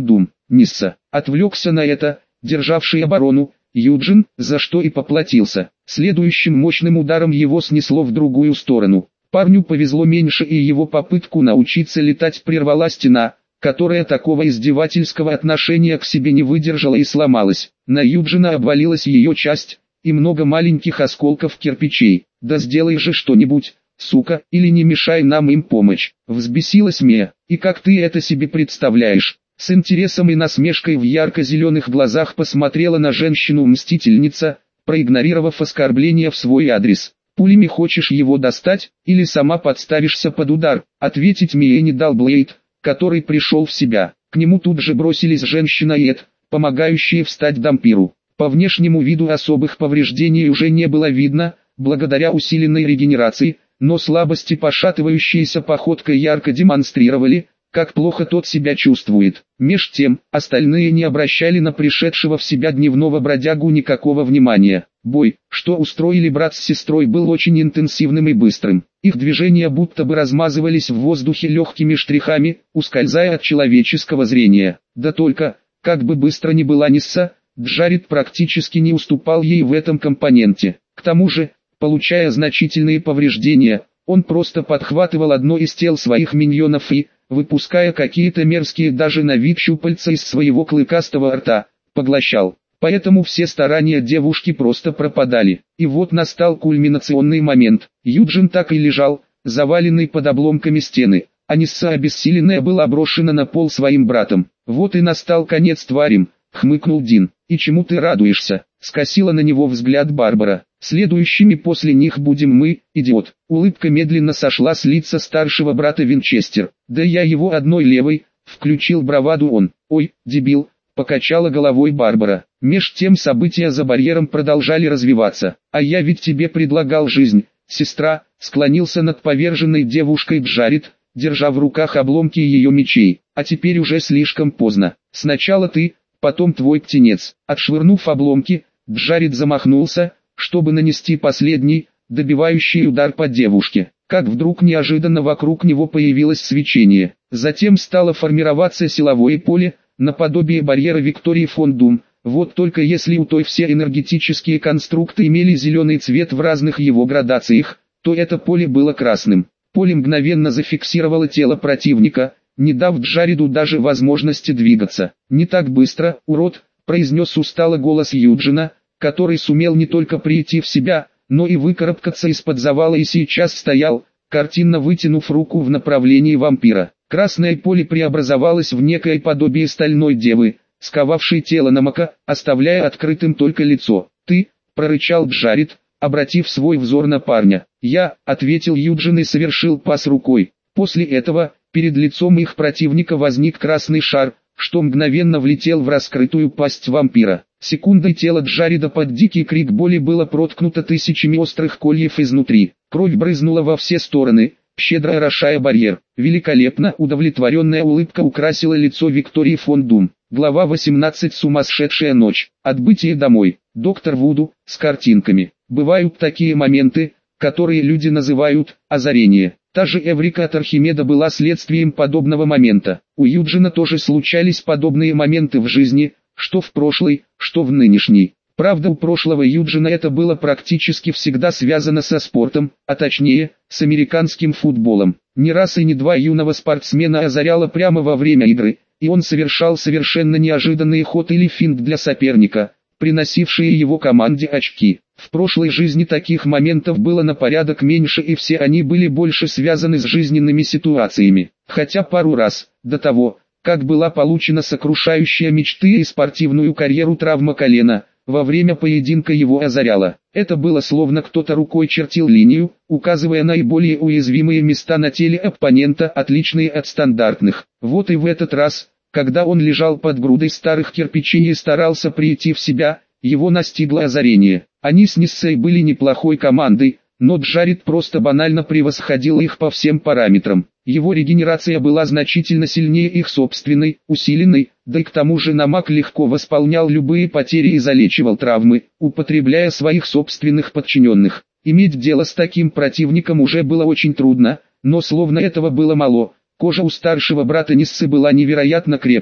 Нисса отвлекся на это, державший оборону, Юджин, за что и поплатился. Следующим мощным ударом его снесло в другую сторону. Парню повезло меньше, и его попытку научиться летать прервала стена, которая такого издевательского отношения к себе не выдержала и сломалась. На Юджина обвалилась ее часть, и много маленьких осколков кирпичей. «Да сделай же что-нибудь, сука, или не мешай нам им помочь», — взбесилась Мия. «И как ты это себе представляешь?» С интересом и насмешкой в ярко-зеленых глазах посмотрела на женщину-мстительница, проигнорировав оскорбление в свой адрес. «Пулями хочешь его достать, или сама подставишься под удар?» Ответить Мие не дал Блейд, который пришел в себя. К нему тут же бросились женщина и Эд, помогающие встать Дампиру. По внешнему виду особых повреждений уже не было видно, благодаря усиленной регенерации, но слабости пошатывающейся походкой ярко демонстрировали, как плохо тот себя чувствует. Меж тем, остальные не обращали на пришедшего в себя дневного бродягу никакого внимания. Бой, что устроили брат с сестрой, был очень интенсивным и быстрым. Их движения будто бы размазывались в воздухе легкими штрихами, ускользая от человеческого зрения. Да только, как бы быстро ни была Нисса, Джаред практически не уступал ей в этом компоненте. К тому же, получая значительные повреждения, он просто подхватывал одно из тел своих миньонов и, выпуская какие-то мерзкие даже на вид щупальца из своего клыкастого рта, поглощал. Поэтому все старания девушки просто пропадали. И вот настал кульминационный момент. Юджин так и лежал, заваленный под обломками стены, а Нисса, обессиленная, была брошена на пол своим братом. «Вот и настал конец тварям», — хмыкнул Дин. «И чему ты радуешься?» — скосила на него взгляд Барбара. «Следующими после них будем мы, идиот». Улыбка медленно сошла с лица старшего брата Винчестер. «Да я его одной левой», — включил браваду он. «Ой, дебил», — покачала головой Барбара. Меж тем события за барьером продолжали развиваться. «А я ведь тебе предлагал жизнь, сестра», — склонился над поверженной девушкой Джаред, держа в руках обломки ее мечей. «А теперь уже слишком поздно. Сначала ты, потом твой птенец». Отшвырнув обломки, Джаред замахнулся, чтобы нанести последний, добивающий удар по девушке. Как вдруг неожиданно вокруг него появилось свечение. Затем стало формироваться силовое поле, наподобие барьера Виктории фон Дум. Вот только если у той все энергетические конструкты имели зеленый цвет в разных его градациях, то это поле было красным. Поле мгновенно зафиксировало тело противника, не дав Джареду даже возможности двигаться. «Не так быстро, урод», — произнес устало голос Юджина, который сумел не только прийти в себя, но и выкарабкаться из-под завала и сейчас стоял, картинно вытянув руку в направлении вампира. Красное поле преобразовалось в некое подобие стальной девы, сковавшей тело Намака, оставляя открытым только лицо. «Ты», — прорычал Джаред, обратив свой взор на парня. «Я», — ответил Юджин и совершил пас рукой. После этого, перед лицом их противника возник красный шар, что мгновенно влетел в раскрытую пасть вампира. Секундой тело Джареда под дикий крик боли было проткнуто тысячами острых кольев изнутри. Кровь брызнула во все стороны, щедро орошая барьер. Великолепно, удовлетворенная улыбка украсила лицо Виктории фон Дум. Глава 18. Сумасшедшая ночь. Отбытие домой. Доктор Вуду, с картинками. Бывают такие моменты, которые люди называют озарение. Та же Эврика от Архимеда была следствием подобного момента. У Юджина тоже случались подобные моменты в жизни, что в прошлой, что в нынешней. Правда, у прошлого Юджина это было практически всегда связано со спортом, а точнее, с американским футболом. Не раз и не два юного спортсмена озаряло прямо во время игры, и он совершал совершенно неожиданный ход или финт для соперника, приносившие его команде очки. В прошлой жизни таких моментов было на порядок меньше, и все они были больше связаны с жизненными ситуациями. Хотя пару раз, до того, как была получена сокрушающая мечты и спортивную карьеру травма колена, во время поединка его озаряло. Это было словно кто-то рукой чертил линию, указывая наиболее уязвимые места на теле оппонента, отличные от стандартных. Вот и в этот раз, когда он лежал под грудой старых кирпичей и старался прийти в себя, его настигло озарение. Они с Ниссой были неплохой командой, но Джаред просто банально превосходил их по всем параметрам. Его регенерация была значительно сильнее их собственной, усиленной, да и к тому же Намак легко восполнял любые потери и залечивал травмы, употребляя своих собственных подчиненных. Иметь дело с таким противником уже было очень трудно, но словно этого было мало. Кожа у старшего брата Ниссы была невероятно крепкой.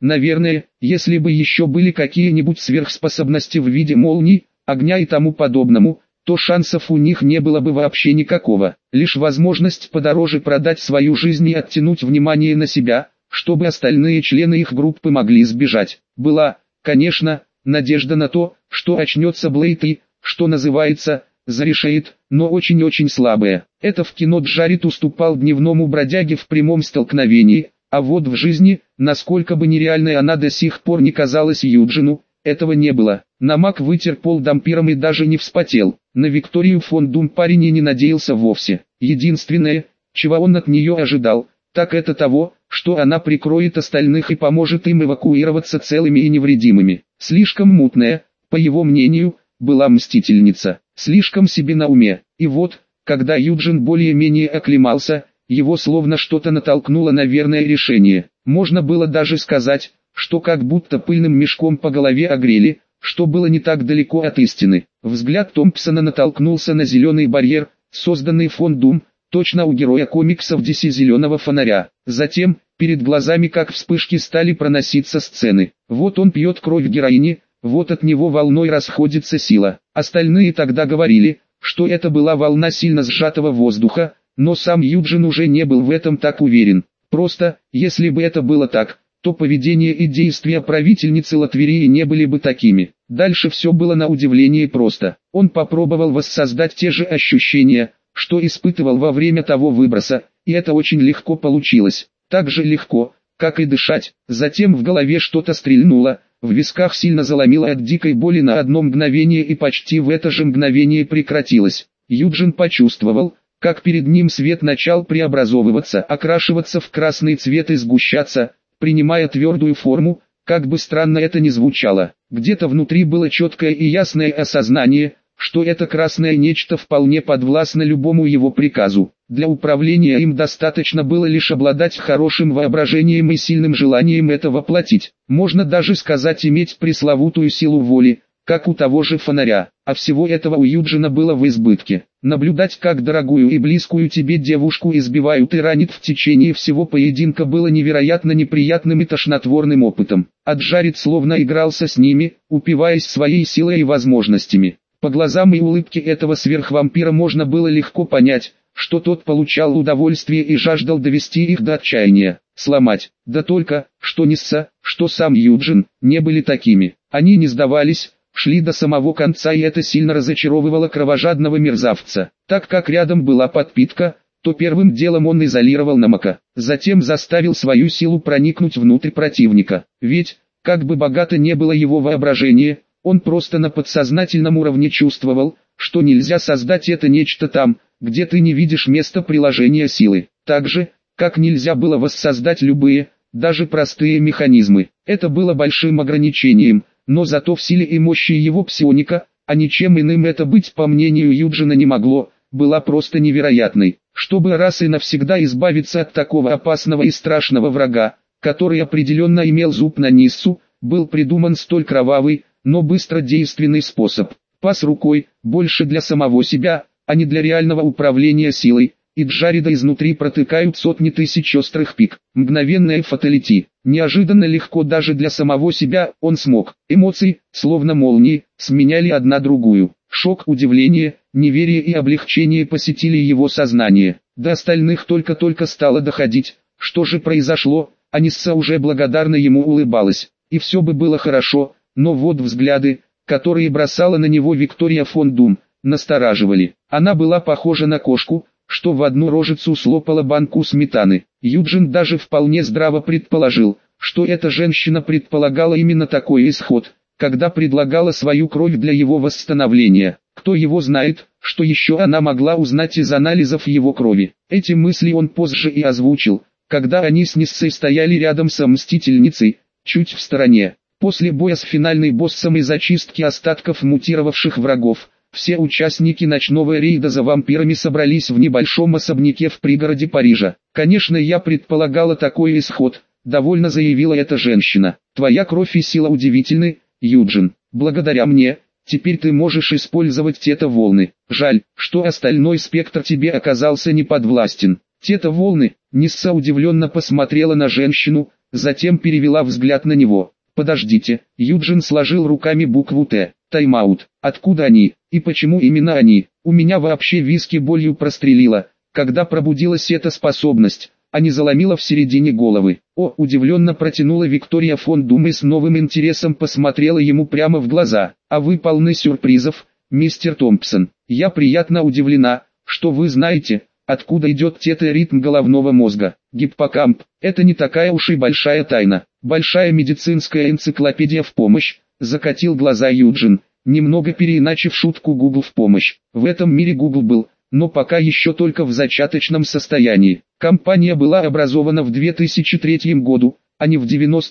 Наверное, если бы еще были какие-нибудь сверхспособности в виде молний, огня и тому подобному, то шансов у них не было бы вообще никакого. Лишь возможность подороже продать свою жизнь и оттянуть внимание на себя, чтобы остальные члены их группы могли сбежать. Была, конечно, надежда на то, что очнется Блейд и, что называется, зарешает, но очень-очень слабая. Это в кино Джаред уступал дневному бродяге в прямом столкновении, а вот в жизни, насколько бы нереальной она до сих пор не казалась Юджину, этого не было. Намак вытер пол дампиром и даже не вспотел. На Викторию фон Дум парень и не надеялся вовсе. Единственное, чего он от нее ожидал, так это того, что она прикроет остальных и поможет им эвакуироваться целыми и невредимыми. Слишком мутная, по его мнению, была мстительница, слишком себе на уме. И вот, когда Юджин более-менее оклемался, его словно что-то натолкнуло на верное решение. Можно было даже сказать, что как будто пыльным мешком по голове огрели, что было не так далеко от истины. Взгляд Томпсона натолкнулся на зеленый барьер, созданный фон Дум, точно у героя комиксов DC «Зеленого фонаря». Затем, перед глазами как вспышки стали проноситься сцены. Вот он пьет кровь героини, вот от него волной расходится сила. Остальные тогда говорили, что это была волна сильно сжатого воздуха, но сам Юджин уже не был в этом так уверен. Просто, если бы это было так, то поведение и действия правительницы Латверии не были бы такими. Дальше все было на удивление просто. Он попробовал воссоздать те же ощущения, что испытывал во время того выброса, и это очень легко получилось. Так же легко, как и дышать. Затем в голове что-то стрельнуло, в висках сильно заломило от дикой боли на одно мгновение и почти в это же мгновение прекратилось. Юджин почувствовал, как перед ним свет начал преобразовываться, окрашиваться в красный цвет и сгущаться, принимая твердую форму, как бы странно это ни звучало. Где-то внутри было четкое и ясное осознание, что это красное нечто вполне подвластно любому его приказу. Для управления им достаточно было лишь обладать хорошим воображением и сильным желанием это воплотить. Можно даже сказать иметь пресловутую силу воли, как у того же фонаря. А всего этого у Юджина было в избытке. Наблюдать, как дорогую и близкую тебе девушку избивают и ранят в течение всего поединка, было невероятно неприятным и тошнотворным опытом. А Джаред словно игрался с ними, упиваясь своей силой и возможностями. По глазам и улыбке этого сверхвампира можно было легко понять, что тот получал удовольствие и жаждал довести их до отчаяния, сломать. Да только, что Нисса, что сам Юджин, не были такими. Они не сдавались, шли до самого конца, и это сильно разочаровывало кровожадного мерзавца. Так как рядом была подпитка, то первым делом он изолировал Намака, затем заставил свою силу проникнуть внутрь противника. Ведь, как бы богато не было его воображение, он просто на подсознательном уровне чувствовал, что нельзя создать это нечто там, где ты не видишь места приложения силы. Так же, как нельзя было воссоздать любые, даже простые механизмы. Это было большим ограничением, но зато в силе и мощи его псионика, а ничем иным это быть, по мнению Юджина, не могло, была просто невероятной. Чтобы раз и навсегда избавиться от такого опасного и страшного врага, который определенно имел зуб на Ниссу, был придуман столь кровавый, но быстродейственный способ. Пас рукой, больше для самого себя, а не для реального управления силой, и Джареда изнутри протыкают сотни тысяч острых пик. Мгновенная фаталити. Неожиданно легко даже для самого себя он смог. Эмоции, словно молнии, сменяли одна другую. Шок, удивление, неверие и облегчение посетили его сознание. До остальных только-только стало доходить, что же произошло, а Нисса уже благодарно ему улыбалась. И все бы было хорошо, но вот взгляды, которые бросала на него Виктория фон Дум, настораживали. Она была похожа на кошку, что в одну рожицу слопала банку сметаны. Юджин даже вполне здраво предположил, что эта женщина предполагала именно такой исход, когда предлагала свою кровь для его восстановления. Кто его знает, что еще она могла узнать из анализов его крови. Эти мысли он позже и озвучил, когда они с Ниссой стояли рядом со Мстительницей, чуть в стороне. После боя с финальным боссом и зачистки остатков мутировавших врагов, все участники ночного рейда за вампирами собрались в небольшом особняке в пригороде Парижа. «Конечно, я предполагала такой исход», — довольно заявила эта женщина. «Твоя кровь и сила удивительны, Юджин. Благодаря мне, теперь ты можешь использовать тета-волны. Жаль, что остальной спектр тебе оказался не подвластен». Тета-волны. Нисса удивленно посмотрела на женщину, затем перевела взгляд на него. «Подождите», Юджин сложил руками букву «Т». «Тайм-аут. Откуда они? И почему именно они? У меня вообще виски болью прострелило, когда пробудилась эта способность, а не заломила в середине головы». «О», удивленно протянула Виктория фон Дум и с новым интересом посмотрела ему прямо в глаза. «А вы полны сюрпризов, мистер Томпсон. Я приятно удивлена, что вы знаете, откуда идет тета-ритм головного мозга. Гиппокамп – это не такая уж и большая тайна. Большая медицинская энциклопедия в помощь», – закатил глаза Юджин, немного переиначив шутку Google в помощь. В этом мире Google был, но пока еще только в зачаточном состоянии. Компания была образована в 2003 году, а не в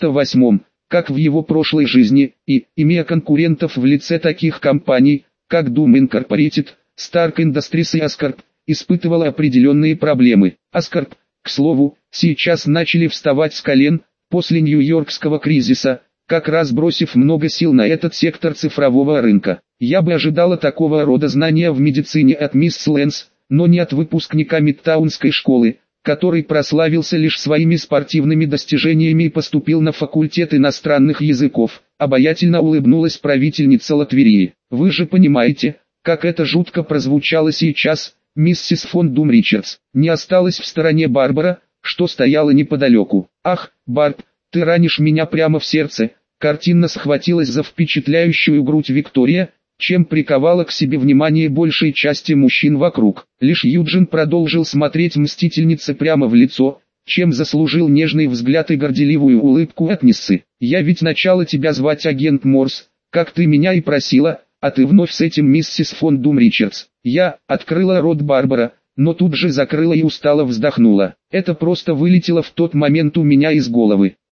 98, как в его прошлой жизни, и, имея конкурентов в лице таких компаний, как Doom Incorporated, Stark Industries и Ascorp, испытывала определенные проблемы. Ascorp, к слову, сейчас начали вставать с колен, после Нью-Йоркского кризиса, как раз бросив много сил на этот сектор цифрового рынка. Я бы ожидала такого рода знания в медицине от мисс Лэнс, но не от выпускника Мидтаунской школы, который прославился лишь своими спортивными достижениями и поступил на факультет иностранных языков. Обаятельно улыбнулась правительница Латверии. «Вы же понимаете, как это жутко прозвучало сейчас, миссис фон Дум Ричардс». Не осталась в стороне Барбара, что стояла неподалеку. «Ах, Барб, ты ранишь меня прямо в сердце», картинно схватилась за впечатляющую грудь Виктория, чем приковала к себе внимание большей части мужчин вокруг. Лишь Юджин продолжил смотреть мстительнице прямо в лицо, чем заслужил нежный взгляд и горделивую улыбку от Ниссы. «Я ведь начала тебя звать агент Морс, как ты меня и просила, а ты вновь с этим миссис фон Дум Ричардс». Я открыла рот Барбара, но тут же закрыла и устало вздохнула. Это просто вылетело в тот момент у меня из головы.